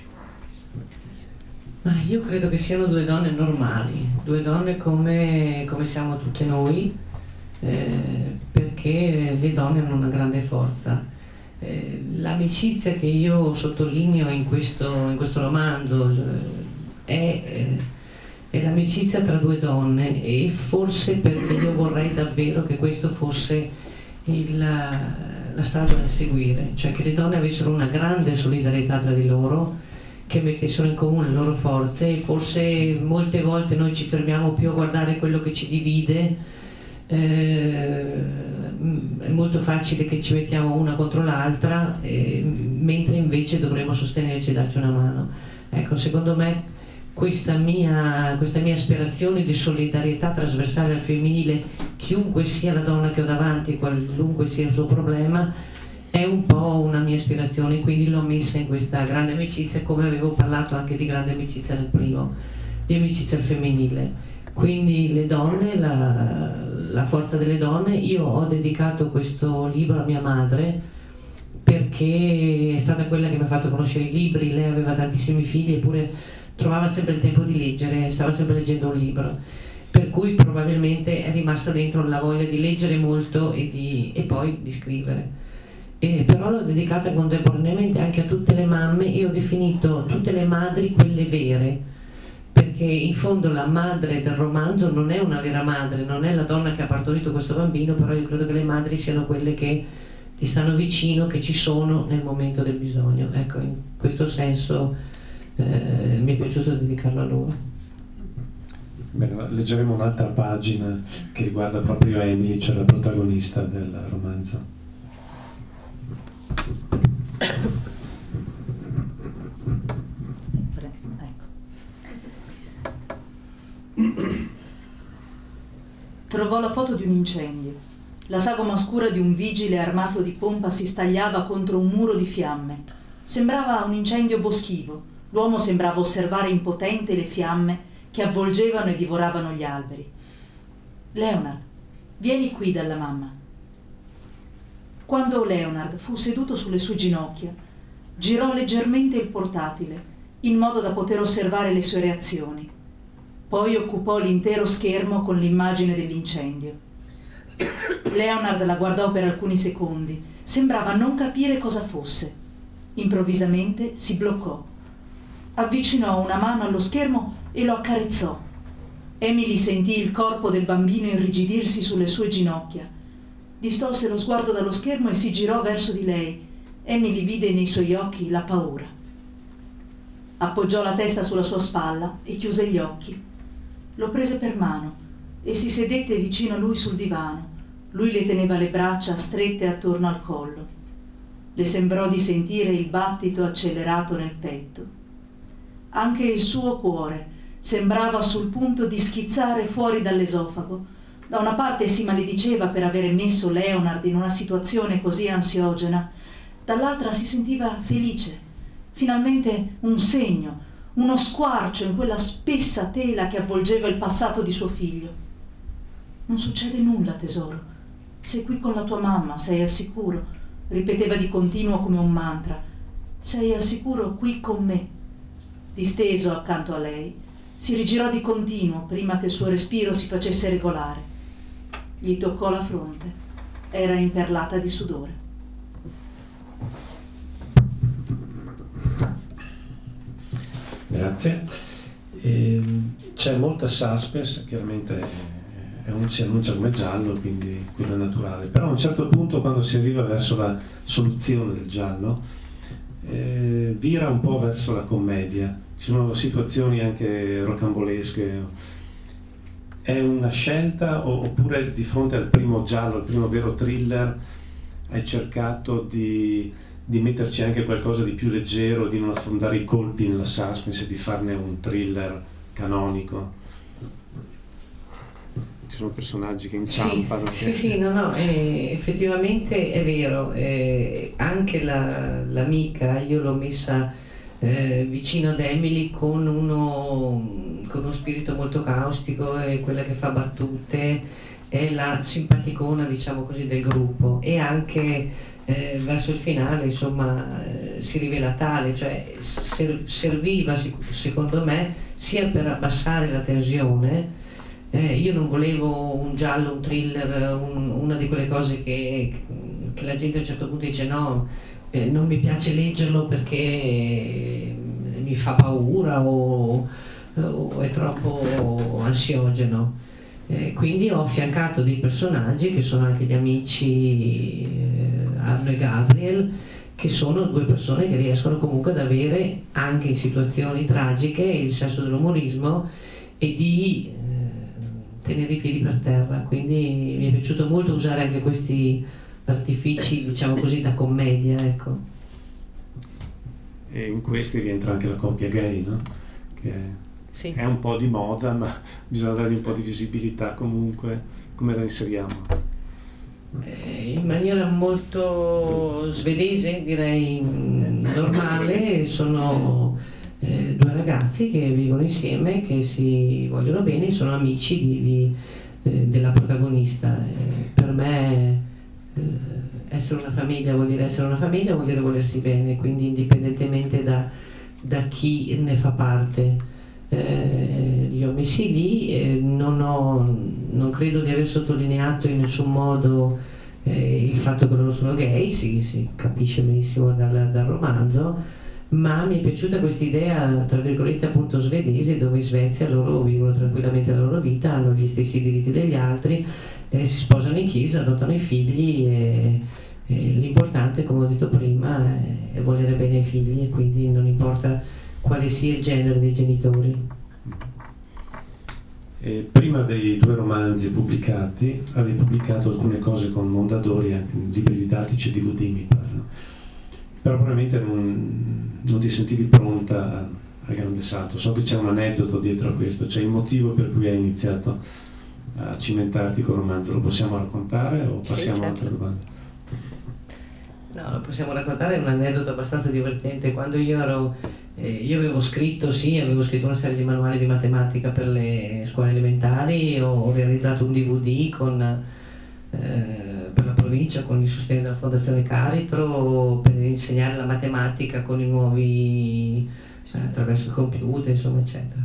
Speaker 3: Ma io credo che siano due donne normali, due donne come, come siamo tutte noi, eh, perché le donne hanno una grande forza. Eh, l'amicizia che io sottolineo in questo, in questo romanzo è, eh, è l'amicizia tra due donne, e forse perché io vorrei davvero che questo fosse il, la strada da seguire, cioè che le donne avessero una grande solidarietà tra di loro, che mettessero in comune le loro forze, e forse molte volte noi ci fermiamo più a guardare quello che ci divide, eh, è molto facile che ci mettiamo una contro l'altra, eh, mentre invece dovremmo sostenerci e darci una mano. Ecco, secondo me questa mia, questa mia aspirazione di solidarietà trasversale al femminile, chiunque sia la donna che ho davanti, qualunque sia il suo problema, è un po' una mia ispirazione, quindi l'ho messa in questa grande amicizia, come avevo parlato anche di grande amicizia nel primo, di amicizia al femminile. Quindi le donne, la, la forza delle donne. Io ho dedicato questo libro a mia madre, perché è stata quella che mi ha fatto conoscere i libri. Lei aveva tantissimi figli, eppure trovava sempre il tempo di leggere, stava sempre leggendo un libro, per cui probabilmente è rimasta dentro la voglia di leggere molto e, di, e poi di scrivere. E però l'ho dedicata contemporaneamente anche a tutte le mamme, e ho definito tutte le madri quelle vere, perché in fondo la madre del romanzo non è una vera madre, non è la donna che ha partorito questo bambino, però io credo che le madri siano quelle che ti stanno vicino, che ci sono nel momento del bisogno. Ecco, in questo senso eh, mi è piaciuto dedicarlo a loro.
Speaker 2: Bene, leggeremo un'altra pagina che riguarda proprio Emily, cioè la protagonista del romanzo.
Speaker 4: Trovò la foto di un incendio. La sagoma scura di un vigile armato di pompa si stagliava contro un muro di fiamme. Sembrava un incendio boschivo. L'uomo sembrava osservare impotente le fiamme che avvolgevano e divoravano gli alberi. Leonard, vieni qui dalla mamma. Quando Leonard fu seduto sulle sue ginocchia, girò leggermente il portatile, in modo da poter osservare le sue reazioni. Poi occupò l'intero schermo con l'immagine dell'incendio. Leonard la guardò per alcuni secondi. Sembrava non capire cosa fosse. Improvvisamente si bloccò. Avvicinò una mano allo schermo e lo accarezzò. Emily sentì il corpo del bambino irrigidirsi sulle sue ginocchia. Distolse lo sguardo dallo schermo e si girò verso di lei. Emily vide nei suoi occhi la paura. Appoggiò la testa sulla sua spalla e chiuse gli occhi. Lo prese per mano e si sedette vicino a lui sul divano. Lui le teneva le braccia strette attorno al collo. Le sembrò di sentire il battito accelerato nel petto. Anche il suo cuore sembrava sul punto di schizzare fuori dall'esofago. Da una parte si malediceva per avere messo Leonard in una situazione così ansiogena, dall'altra si sentiva felice. Finalmente un segno, uno squarcio in quella spessa tela che avvolgeva il passato di suo figlio. Non succede nulla, tesoro. Sei qui con la tua mamma, sei al sicuro, ripeteva di continuo come un mantra. Sei al sicuro qui con me. Disteso accanto a lei, si rigirò di continuo prima che il suo respiro si facesse regolare. Gli toccò la fronte. Era imperlata di sudore.
Speaker 2: Grazie. E c'è molta suspense, chiaramente è un, si annuncia come giallo, quindi quello è naturale, però a un certo punto, quando si arriva verso la soluzione del giallo, eh, vira un po' verso la commedia. Ci sono situazioni anche rocambolesche. È una scelta, oppure di fronte al primo giallo, al primo vero thriller, hai cercato di di metterci anche qualcosa di più leggero, di non affrontare i colpi nella suspense e di farne un thriller canonico. Ci sono personaggi che inciampano.
Speaker 3: Sì,
Speaker 2: che...
Speaker 3: sì, sì, no, no, eh, effettivamente è vero, eh, anche la, l'amica io l'ho messa eh, vicino ad Emily con uno, con uno spirito molto caustico, è quella che fa battute, è la simpaticona, diciamo così, del gruppo, e anche eh, verso il finale, insomma, eh, si rivela tale, cioè ser- serviva secondo me sia per abbassare la tensione. Eh, io non volevo un giallo, un thriller, un, una di quelle cose che, che la gente a un certo punto dice no, eh, non mi piace leggerlo perché mi fa paura o, o è troppo ansiogeno. Eh, quindi ho affiancato dei personaggi che sono anche gli amici eh, Arno e Gabriel, che sono due persone che riescono comunque ad avere anche in situazioni tragiche il senso dell'umorismo e di tenere i piedi per terra, quindi mi è piaciuto molto usare anche questi artifici, diciamo così, da commedia, ecco.
Speaker 2: E in questi rientra anche la coppia gay, no? Che sì. È un po' di moda, ma bisogna dargli un po' di visibilità comunque. Come la inseriamo?
Speaker 3: Eh, in maniera molto svedese, direi normale, sono Eh, due ragazzi che vivono insieme, che si vogliono bene, sono amici di, di, eh, della protagonista. Eh, per me eh, essere una famiglia vuol dire essere una famiglia, vuol dire volersi bene, quindi indipendentemente da, da chi ne fa parte. Eh, li ho messi lì, eh, non, ho, non credo di aver sottolineato in nessun modo eh, il fatto che loro sono gay, si, si capisce benissimo dal, dal romanzo, ma mi è piaciuta questa idea, tra virgolette, appunto svedese, dove in Svezia loro vivono tranquillamente la loro vita, hanno gli stessi diritti degli altri, eh, si sposano in chiesa, adottano i figli e, e l'importante, come ho detto prima, è, è volere bene ai figli, e quindi non importa quale sia il genere dei genitori.
Speaker 2: E prima dei due romanzi pubblicati avevi pubblicato alcune cose con Mondadori, anche libri didattici e D V D, mi pare. Però probabilmente non, non ti sentivi pronta al grande salto. So che c'è un aneddoto dietro a questo, c'è il motivo per cui hai iniziato a cimentarti col romanzo. Lo possiamo raccontare o passiamo
Speaker 3: sì, certo.
Speaker 2: a altre domande?
Speaker 3: No, lo possiamo raccontare, è un aneddoto abbastanza divertente. Quando io ero, eh, io avevo scritto, sì, avevo scritto una serie di manuali di matematica per le scuole elementari, ho, ho realizzato un D V D con... Eh, per la provincia con il sostegno della Fondazione Caritro per insegnare la matematica con i nuovi cioè, attraverso il computer, insomma, eccetera.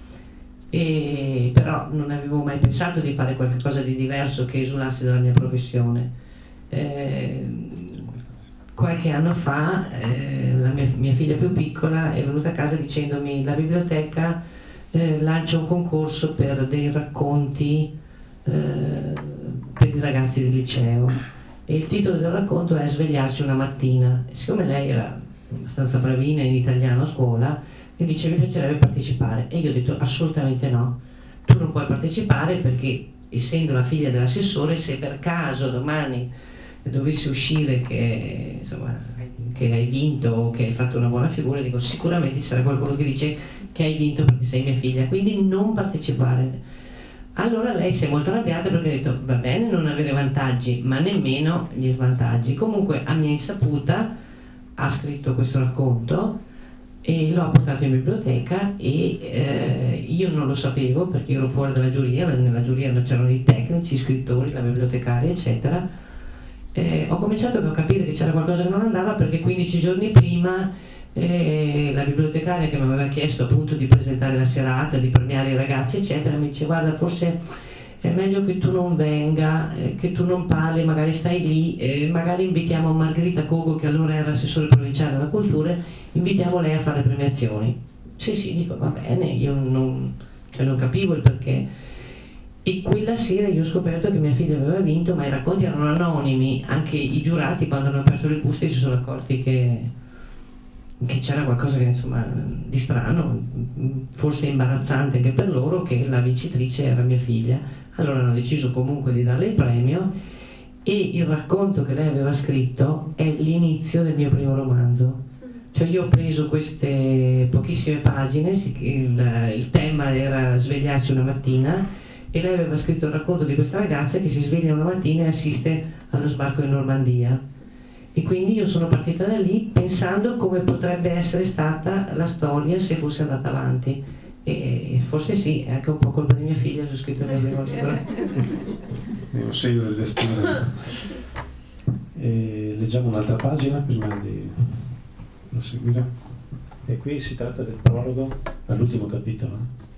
Speaker 3: E però non avevo mai pensato di fare qualcosa di diverso che esulasse dalla mia professione. Eh, qualche anno fa eh, la mia, mia figlia più piccola è venuta a casa dicendomi: la biblioteca eh, lancia un concorso per dei racconti eh, per i ragazzi del liceo, e il titolo del racconto è Svegliarci una mattina. E siccome lei era abbastanza bravina in italiano a scuola, mi dice: mi piacerebbe partecipare. E io ho detto: assolutamente no, tu non puoi partecipare perché, essendo la figlia dell'assessore, se per caso domani dovesse uscire che, insomma, che hai vinto o che hai fatto una buona figura, dico sicuramente ci sarà qualcuno che dice che hai vinto perché sei mia figlia, quindi non partecipare. Allora lei si è molto arrabbiata perché ha detto: va bene non avere vantaggi, ma nemmeno gli svantaggi. Comunque, a mia insaputa, ha scritto questo racconto e l'ho portato in biblioteca e eh, io non lo sapevo perché io ero fuori dalla giuria, nella giuria c'erano i tecnici, i scrittori, la bibliotecaria, eccetera. Eh, ho cominciato a capire che c'era qualcosa che non andava perché quindici giorni prima E la bibliotecaria che mi aveva chiesto appunto di presentare la serata, di premiare i ragazzi eccetera, mi dice: guarda, forse è meglio che tu non venga, eh, che tu non parli, magari stai lì, eh, magari invitiamo Margherita Cogo, che allora era assessore provinciale della cultura, invitiamo lei a fare le premiazioni. Sì sì, dico va bene, io non, cioè non capivo il perché. E quella sera io ho scoperto che mia figlia aveva vinto, ma i racconti erano anonimi, anche i giurati quando hanno aperto le buste si sono accorti che che c'era qualcosa che, insomma, di strano, forse imbarazzante anche per loro, che la vincitrice era mia figlia. Allora hanno deciso comunque di darle il premio e il racconto che lei aveva scritto è l'inizio del mio primo romanzo. Cioè io ho preso queste pochissime pagine, il, il tema era svegliarsi una mattina, e lei aveva scritto il racconto di questa ragazza che si sveglia una mattina e assiste allo sbarco in Normandia. E quindi io sono partita da lì pensando come potrebbe essere stata la storia se fosse andata avanti. E forse sì, è anche un po' colpa di mia figlia se ho scritto il mio primo libro.
Speaker 2: È un segno del destino. E leggiamo un'altra pagina prima di proseguire. E qui si tratta del prologo all'ultimo capitolo.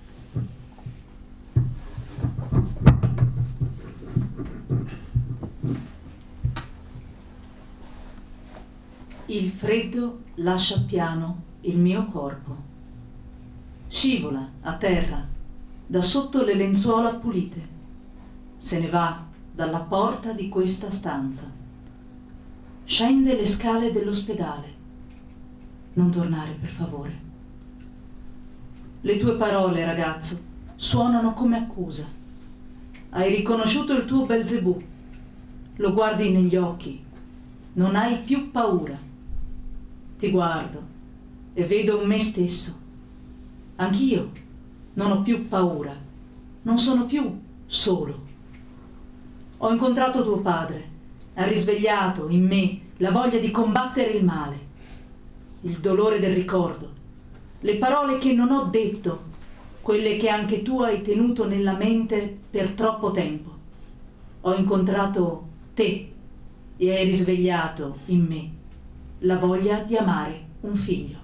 Speaker 4: Il freddo lascia piano il mio corpo. Scivola a terra da sotto le lenzuola pulite. Se ne va dalla porta di questa stanza. Scende le scale dell'ospedale. Non tornare, per favore. Le tue parole, ragazzo, suonano come accusa. Hai riconosciuto il tuo Belzebù. Lo guardi negli occhi. Non hai più paura. Ti guardo e vedo me stesso. Anch'io non ho più paura. Non sono più solo. Ho incontrato tuo padre. Ha risvegliato in me la voglia di combattere il male. Il dolore del ricordo. Le parole che non ho detto. Quelle che anche tu hai tenuto nella mente per troppo tempo. Ho incontrato te e hai risvegliato in me la voglia di amare un figlio.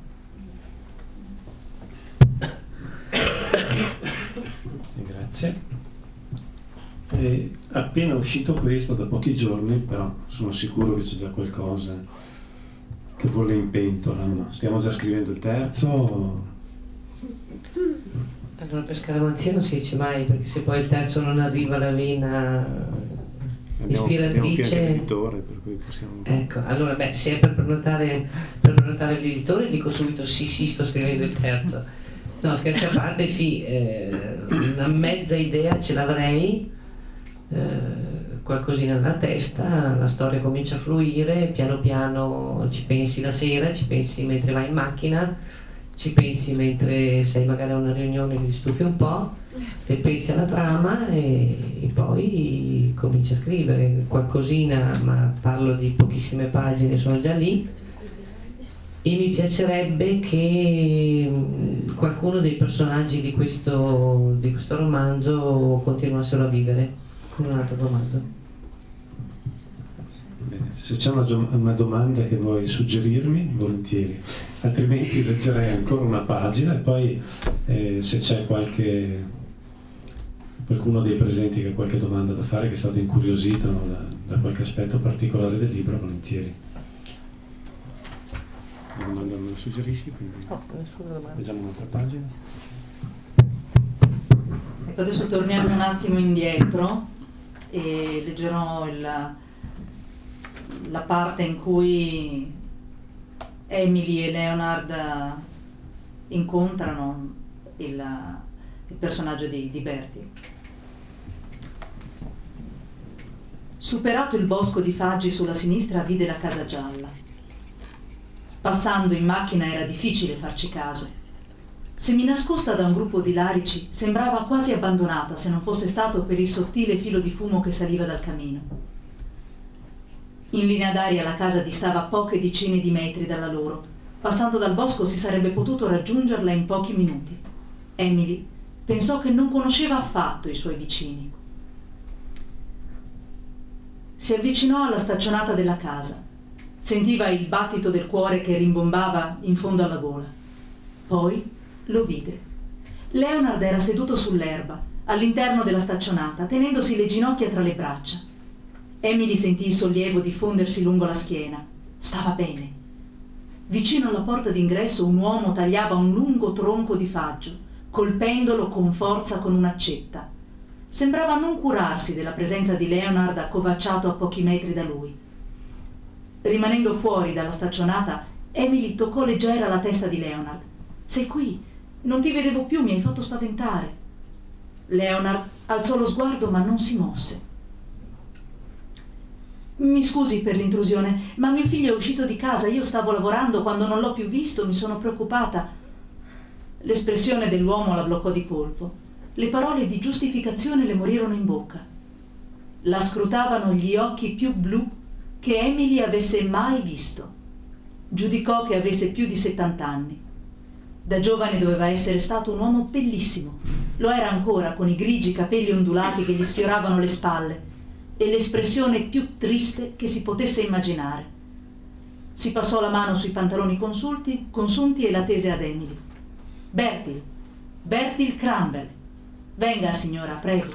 Speaker 2: Grazie. È appena uscito questo da pochi giorni, però sono sicuro che c'è già qualcosa che bolle in pentola. No? Stiamo già scrivendo il terzo? O...
Speaker 3: Allora, per scaramanzia non si dice mai, perché se poi il terzo non arriva la vena
Speaker 2: Abbiamo,
Speaker 3: ispiratrice.
Speaker 2: abbiamo anche l'editore, per cui possiamo...
Speaker 3: Ecco, allora beh, se è per prenotare, per prenotare l'editore dico subito sì, sì, sto scrivendo il terzo. No, scherzi a parte, sì, eh, una mezza idea ce l'avrei, eh, qualcosina nella testa, la storia comincia a fluire, piano piano ci pensi la sera, ci pensi mentre vai in macchina, ci pensi mentre sei magari a una riunione che ti stufi un po', e pensi alla trama e, e poi cominci a scrivere qualcosina, ma parlo di pochissime pagine, sono già lì, e mi piacerebbe che qualcuno dei personaggi di questo, di questo romanzo continuassero a vivere con un altro romanzo.
Speaker 2: Bene, se c'è una, una domanda che vuoi suggerirmi, volentieri, altrimenti leggerei ancora una pagina e poi eh, se c'è qualche qualcuno dei presenti che ha qualche domanda da fare, che è stato incuriosito da, da qualche aspetto particolare del libro, volentieri. La domanda non la suggerisci? Quindi
Speaker 3: No, nessuna domanda.
Speaker 2: leggiamo un'altra pagina.
Speaker 4: Ecco, adesso torniamo un attimo indietro e leggerò il, la parte in cui Emily e Leonard incontrano il, il personaggio di, di Bertie. Superato il bosco di faggi sulla sinistra, vide la casa gialla. Passando in macchina era difficile farci caso. Seminascosta da un gruppo di larici, sembrava quasi abbandonata se non fosse stato per il sottile filo di fumo che saliva dal camino. In linea d'aria la casa distava poche decine di metri dalla loro. Passando dal bosco si sarebbe potuto raggiungerla in pochi minuti. Emily pensò che non conosceva affatto i suoi vicini. Si avvicinò alla staccionata della casa. Sentiva il battito del cuore che rimbombava in fondo alla gola. Poi lo vide. Leonard era seduto sull'erba, all'interno della staccionata, tenendosi le ginocchia tra le braccia. Emily sentì il sollievo diffondersi lungo la schiena. Stava bene. Vicino alla porta d'ingresso un uomo tagliava un lungo tronco di faggio, colpendolo con forza con un'accetta. Sembrava non curarsi della presenza di Leonard accovacciato a pochi metri da lui. Rimanendo fuori dalla staccionata, Emily toccò leggera la testa di Leonard. «Sei qui? Non ti vedevo più, mi hai fatto spaventare». Leonard alzò lo sguardo ma non si mosse. Mi scusi per l'intrusione, ma mio figlio è uscito di casa, io stavo lavorando, quando non l'ho più visto mi sono preoccupata. L'espressione dell'uomo la bloccò di colpo. Le parole di giustificazione le morirono in bocca. La scrutavano gli occhi più blu che Emily avesse mai visto. Giudicò che avesse più di settant'anni. Da giovane doveva essere stato un uomo bellissimo. Lo era ancora, con i grigi capelli ondulati che gli sfioravano le spalle e l'espressione più triste che si potesse immaginare. Si passò la mano sui pantaloni consulti, consunti e la tese ad Emily. Bertil, Bertil Cranberg. Venga, signora, prego.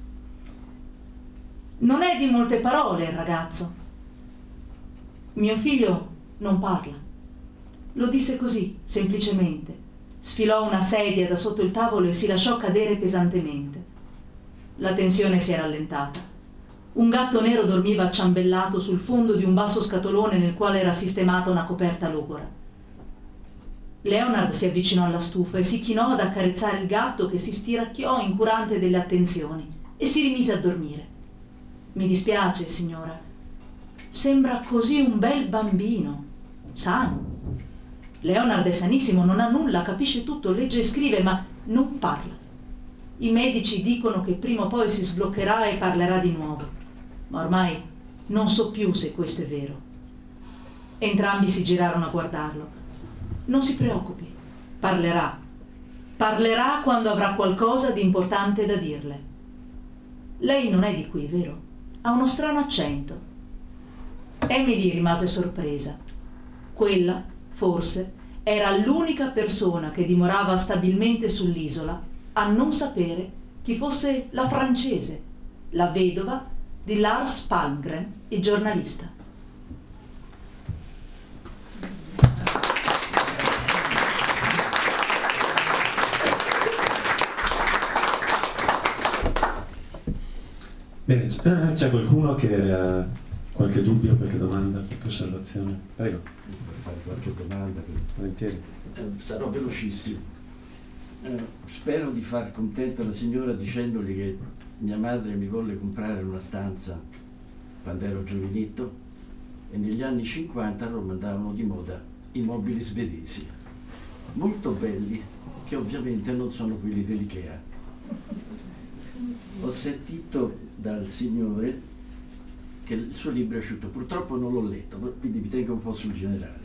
Speaker 4: Non è di molte parole il ragazzo. Mio figlio non parla. Lo disse così, semplicemente. Sfilò una sedia da sotto il tavolo e si lasciò cadere pesantemente. La tensione si era allentata. Un gatto nero dormiva acciambellato sul fondo di un basso scatolone nel quale era sistemata una coperta logora. Leonard si avvicinò alla stufa e si chinò ad accarezzare il gatto che si stiracchiò incurante delle attenzioni e si rimise a dormire. Mi dispiace, signora. Sembra così un bel bambino, sano. Leonard è sanissimo, non ha nulla, capisce tutto, legge e scrive, ma non parla. I medici dicono che prima o poi si sbloccherà e parlerà di nuovo. Ma ormai non so più se questo è vero. Entrambi si girarono a guardarlo. Non si preoccupi, parlerà. Parlerà quando avrà qualcosa di importante da dirle. Lei non è di qui, vero? Ha uno strano accento. Emily rimase sorpresa. Quella, forse, era l'unica persona che dimorava stabilmente sull'isola a non sapere chi fosse la francese, la vedova di Lars Palmgren, il giornalista.
Speaker 2: Bene, c'è qualcuno che ha qualche dubbio, qualche domanda, qualche osservazione? Prego.
Speaker 6: Per fare qualche domanda.
Speaker 2: Volentieri.
Speaker 6: Eh, sarò velocissimo. Eh, spero di far contenta la signora dicendogli che mia madre mi volle comprare una stanza quando ero giovinetto e negli anni cinquanta a Roma andavano di moda i mobili svedesi, molto belli, che ovviamente non sono quelli dell'Ikea. Ho sentito dal signore che il suo libro è uscito, purtroppo non l'ho letto, quindi mi tengo un po' sul generale.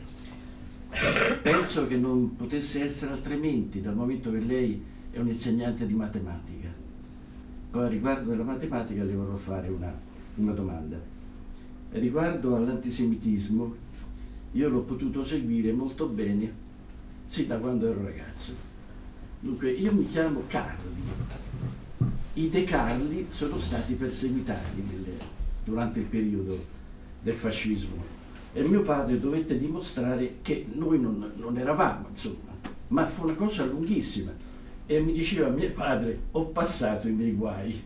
Speaker 6: Penso che non potesse essere altrimenti, dal momento che lei è un insegnante di matematica. Poi riguardo alla matematica le vorrò fare una, una domanda. Riguardo all'antisemitismo, io l'ho potuto seguire molto bene sin da quando ero ragazzo. Dunque, io mi chiamo Carli. I De Carli sono stati perseguitati nelle, durante il periodo del fascismo e mio padre dovette dimostrare che noi non, non eravamo, insomma, ma fu una cosa lunghissima. E mi diceva mio padre, ho passato i miei guai.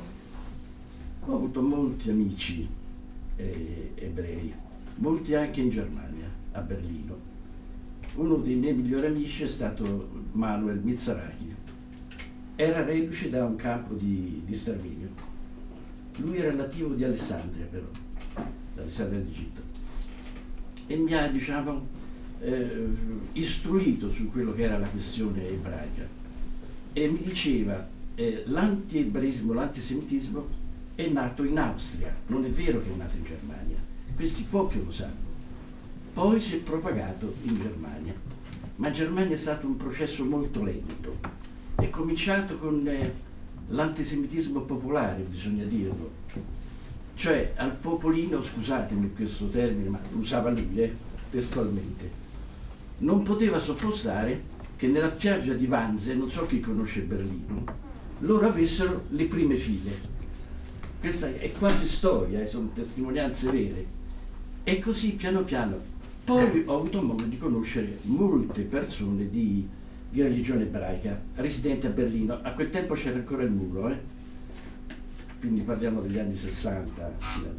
Speaker 6: Ho avuto molti amici eh, ebrei, molti anche in Germania, a Berlino. Uno dei miei migliori amici è stato Manuel Mizrahi. Era reduce da un campo di, di sterminio. Lui era nativo di Alessandria, però, d'Alessandria d'Egitto. E mi ha, diciamo, eh, istruito su quello che era la questione ebraica. E mi diceva, eh, l'anti-ebraismo, l'antisemitismo è nato in Austria, non è vero che è nato in Germania. Questi pochi lo sanno. Poi si è propagato in Germania. Ma in Germania è stato un processo molto lento. È cominciato con eh, l'antisemitismo popolare, bisogna dirlo. Cioè al popolino, scusatemi questo termine, ma lo usava lui, eh, testualmente, non poteva sottostare che nella piaggia di Wannsee, non so chi conosce Berlino, loro avessero le prime file. Questa è quasi storia, eh, sono testimonianze vere. E così piano piano. Poi ho avuto modo di conoscere molte persone di, di religione ebraica, residenti a Berlino. A quel tempo c'era ancora il muro, eh? Quindi parliamo degli anni sessanta.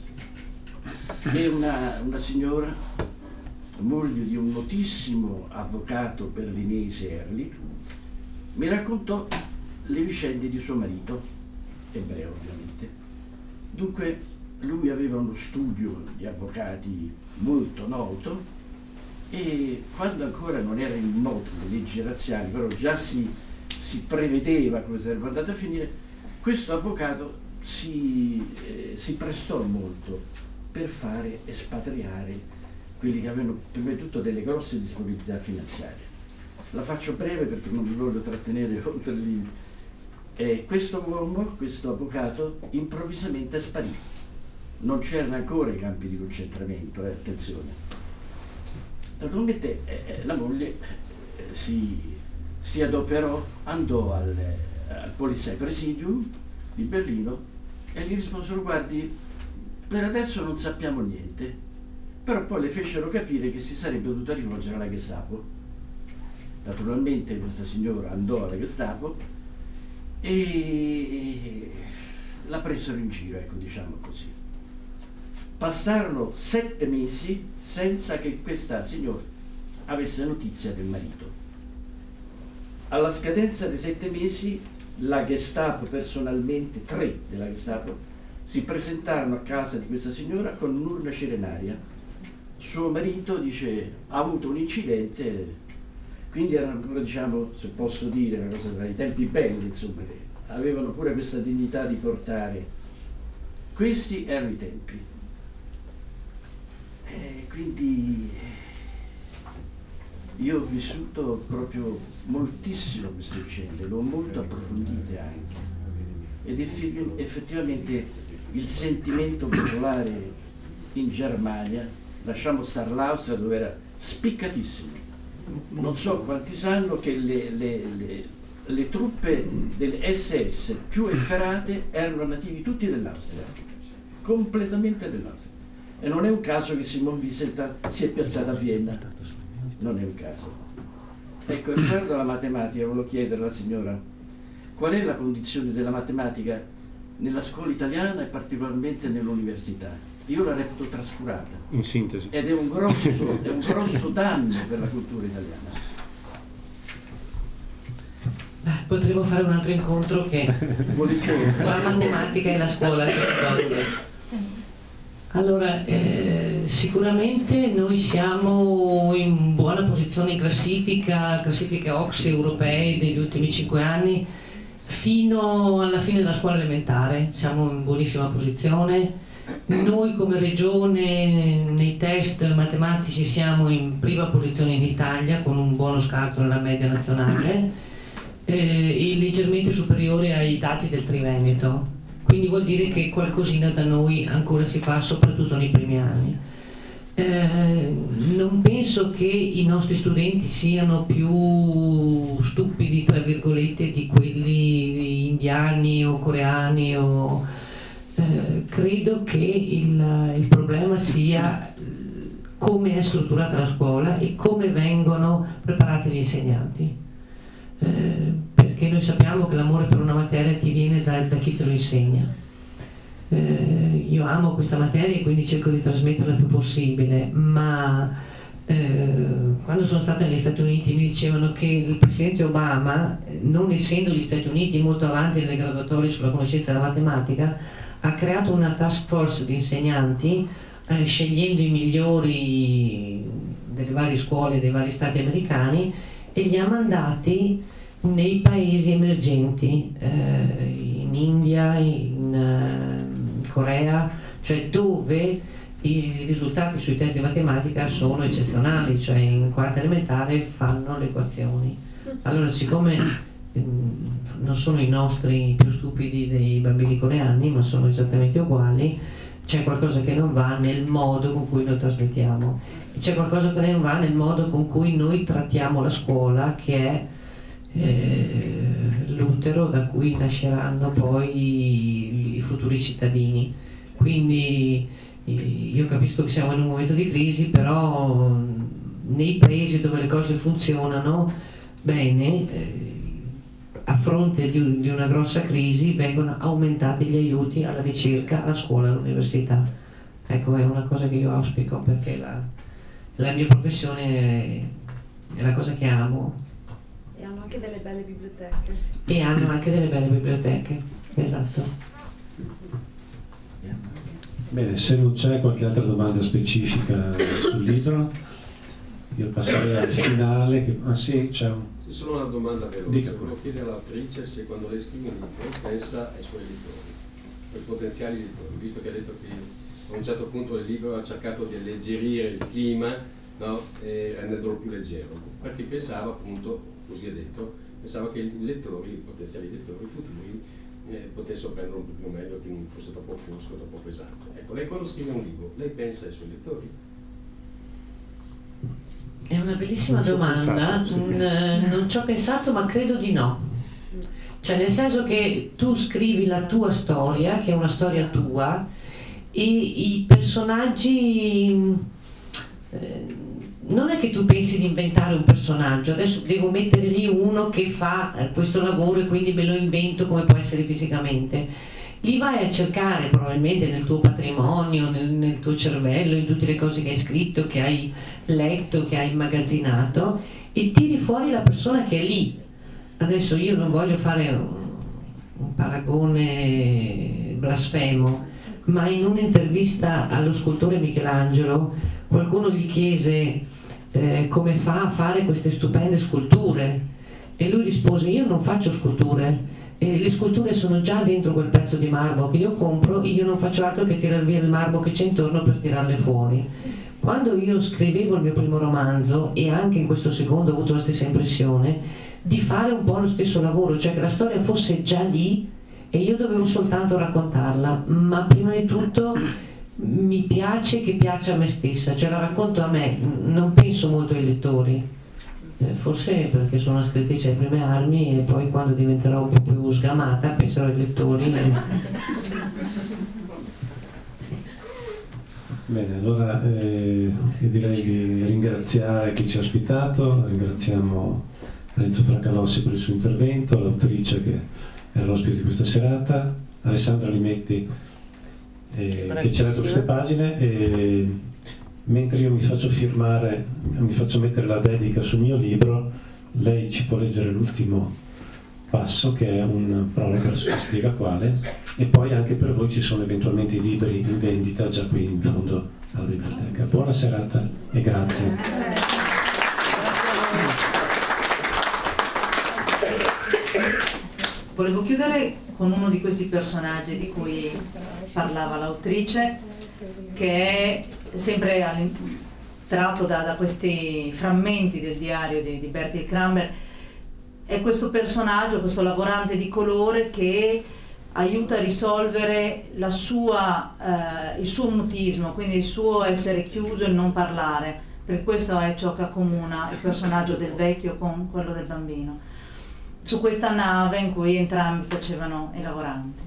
Speaker 6: E una, una signora, moglie di un notissimo avvocato berlinese, Ehrlich, mi raccontò le vicende di suo marito, ebreo ovviamente. Dunque lui aveva uno studio di avvocati molto noto, e quando ancora non era in moto le leggi razziali, però già si, si prevedeva come sarebbe andato a finire, questo avvocato si, eh, si prestò molto per fare espatriare quelli che avevano prima di tutto delle grosse disponibilità finanziarie. La faccio breve perché non vi voglio trattenere oltre il limite. E questo uomo, questo avvocato, improvvisamente sparì. Non c'erano ancora i campi di concentramento, eh, attenzione. Naturalmente eh, la moglie eh, si, si adoperò, andò al, al Polizeipresidium di Berlino e gli risposero: guardi, per adesso non sappiamo niente, però poi le fecero capire che si sarebbe dovuta rivolgere alla Gestapo. Naturalmente questa signora andò alla Gestapo e la presero in giro, ecco, diciamo così. Passarono sette mesi senza che questa signora avesse notizia del marito. Alla scadenza dei sette mesi la Gestapo personalmente, tre della Gestapo, si presentarono a casa di questa signora con un'urna cirenaria. Suo marito, dice, ha avuto un incidente, quindi erano ancora, diciamo, se posso dire, una cosa tra i tempi belli, insomma, avevano pure questa dignità di portare. Questi erano i tempi. E quindi io ho vissuto proprio moltissimo queste vicende, le ho molto approfondite anche, ed effettivamente il sentimento popolare in Germania, lasciamo stare l'Austria dove era spiccatissimo. Non so quanti sanno che le, le, le, le truppe dell'esse esse più efferate erano nativi tutti dell'Austria, completamente dell'Austria. E non è un caso che Simon Wieselthal si è piazzato a Vienna, non è un caso. Ecco, riguardo alla matematica, volevo chiedere alla signora, qual è la condizione della matematica nella scuola italiana e particolarmente nell'università? Io la reputo trascurata.
Speaker 2: In sintesi.
Speaker 6: Ed è un grosso, è un grosso danno per la cultura italiana.
Speaker 3: Potremmo fare un altro incontro che la matematica e la scuola. Allora, eh, sicuramente noi siamo in buona posizione in classifica, classifiche O C S E europee degli ultimi cinque anni, fino alla fine della scuola elementare, siamo in buonissima posizione. Noi come regione nei test matematici siamo in prima posizione in Italia con un buono scarto nella media nazionale, eh, leggermente superiore ai dati del Triveneto. Quindi vuol dire che qualcosina da noi ancora si fa, soprattutto nei primi anni. Eh, non penso che i nostri studenti siano più stupidi, tra virgolette, di quelli indiani o coreani. O, eh, credo che il, il problema sia come è strutturata la scuola e come vengono preparati gli insegnanti. Eh, perché noi sappiamo che l'amore per una materia ti viene da, da chi te lo insegna. Eh, io amo questa materia e quindi cerco di trasmetterla il più possibile, ma eh, quando sono stata negli Stati Uniti mi dicevano che il presidente Obama, non essendo gli Stati Uniti molto avanti nelle graduatorie sulla conoscenza della matematica, ha creato una task force di insegnanti eh, scegliendo i migliori delle varie scuole dei vari stati americani e li ha mandati nei paesi emergenti, eh, in India, in uh, Corea, cioè dove i risultati sui test di matematica sono eccezionali, cioè in quarta elementare fanno le equazioni. Allora, siccome eh, non sono i nostri più stupidi dei bambini coreani, ma sono esattamente uguali, c'è qualcosa che non va nel modo con cui lo trasmettiamo. C'è qualcosa che non va nel modo con cui noi trattiamo la scuola, che è Eh, l'utero da cui nasceranno poi i, i futuri cittadini. Quindi eh, io capisco che siamo in un momento di crisi, però nei paesi dove le cose funzionano bene, eh, a fronte di, di una grossa crisi vengono aumentati gli aiuti alla ricerca, alla scuola, all'università. Ecco, è una cosa che io auspico, perché la, la mia professione è, è la cosa che amo.
Speaker 1: E hanno anche delle belle biblioteche.
Speaker 3: E hanno anche delle belle biblioteche, esatto.
Speaker 2: Bene, se non c'è qualche altra domanda specifica sul libro, io passerei al finale. Che... Ah sì, c'è un...
Speaker 7: Sì, solo una domanda veloce.
Speaker 2: Dica.
Speaker 7: Volevo chiedere all'autrice se quando lei scrive un libro pensa ai suoi lettori, ai potenziali lettori, visto che ha detto che a un certo punto del libro ha cercato di alleggerire il clima, no? E rendendolo più leggero, perché pensava appunto, così ha detto, pensava che i lettori, i potenziali lettori futuri eh, potessero prendere un pochino meglio, che non fosse troppo fosco, troppo pesante. Ecco, lei quando scrive un libro, lei pensa ai suoi lettori?
Speaker 3: È una bellissima
Speaker 2: Non ci ho
Speaker 3: domanda,
Speaker 2: pensato, sì.
Speaker 3: Mm, non ci ho pensato, ma credo di no. Cioè nel senso che tu scrivi la tua storia, che è una storia tua, e i personaggi, eh, non è che tu pensi di inventare un personaggio, adesso devo mettere lì uno che fa eh, questo lavoro e quindi me lo invento come può essere fisicamente. Lì vai a cercare probabilmente nel tuo patrimonio, nel, nel tuo cervello, in tutte le cose che hai scritto, che hai letto, che hai immagazzinato, e tiri fuori la persona che è lì. Adesso io non voglio fare un, un paragone blasfemo, ma in un'intervista allo scultore Michelangelo qualcuno gli chiese eh, come fa a fare queste stupende sculture, e lui rispose: io non faccio sculture, e le sculture sono già dentro quel pezzo di marmo che io compro, io non faccio altro che tirare via il marmo che c'è intorno per tirarle fuori. Quando io scrivevo il mio primo romanzo, e anche in questo secondo ho avuto la stessa impressione, di fare un po' lo stesso lavoro, cioè che la storia fosse già lì e io dovevo soltanto raccontarla, ma prima di tutto mi piace che piaccia a me stessa, cioè la racconto a me, non penso molto ai lettori. Forse perché sono una scrittrice alle prime armi, e poi quando diventerò un po' più sgamata penserò ai lettori.
Speaker 2: Bene, allora eh, io direi di ringraziare chi ci ha ospitato, ringraziamo Renzo Fracalossi per il suo intervento, l'autrice che era l'ospite di questa serata, Alessandra Limetti eh, che ci ha letto queste pagine, e mentre io mi faccio firmare, mi faccio mettere la dedica sul mio libro, lei ci può leggere l'ultimo passo, che è un prologo, si spiega quale, e poi anche per voi ci sono eventualmente i libri in vendita già qui in fondo alla biblioteca. Buona serata e grazie.
Speaker 4: Volevo chiudere con uno di questi personaggi di cui parlava l'autrice, che è sempre tratto da, da questi frammenti del diario di, di Bertil Kramber. È questo personaggio, questo lavorante di colore che aiuta a risolvere la sua, eh, il suo mutismo, quindi il suo essere chiuso e non parlare. Per questo è ciò che accomuna il personaggio del vecchio con quello del bambino, su questa nave in cui entrambi facevano i lavoranti.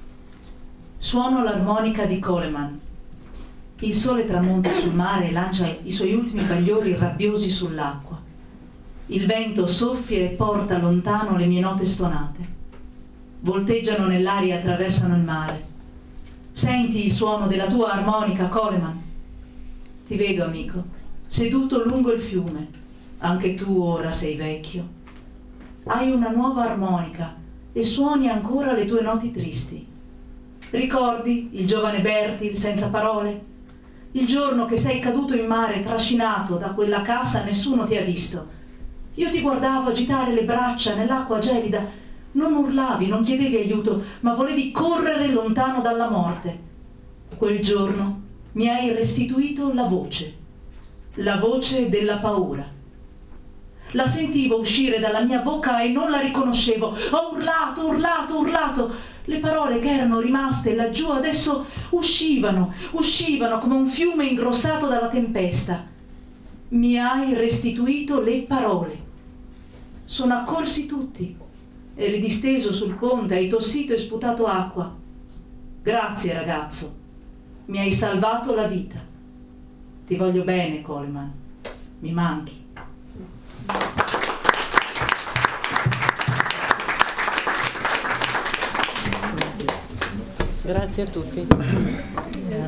Speaker 4: Suono l'armonica di Coleman. Il sole tramonta sul mare e lancia i suoi ultimi bagliori rabbiosi sull'acqua. Il vento soffia e porta lontano le mie note stonate. Volteggiano nell'aria e attraversano il mare. Senti il suono della tua armonica, Coleman? Ti vedo, amico, seduto lungo il fiume. Anche tu ora sei vecchio. Hai una nuova armonica e suoni ancora le tue noti tristi. Ricordi il giovane Bertil senza parole? Il giorno che sei caduto in mare trascinato da quella cassa, nessuno ti ha visto. Io ti guardavo agitare le braccia nell'acqua gelida. Non urlavi, non chiedevi aiuto, ma volevi correre lontano dalla morte. Quel giorno mi hai restituito la voce, la voce della paura. La sentivo uscire dalla mia bocca e non la riconoscevo. Ho urlato, urlato, urlato. Le parole che erano rimaste laggiù adesso uscivano, uscivano come un fiume ingrossato dalla tempesta. Mi hai restituito le parole. Sono accorsi tutti. Eri disteso sul ponte, hai tossito e sputato acqua. Grazie, ragazzo. Mi hai salvato la vita. Ti voglio bene, Coleman. Mi manchi.
Speaker 3: Grazie a tutti.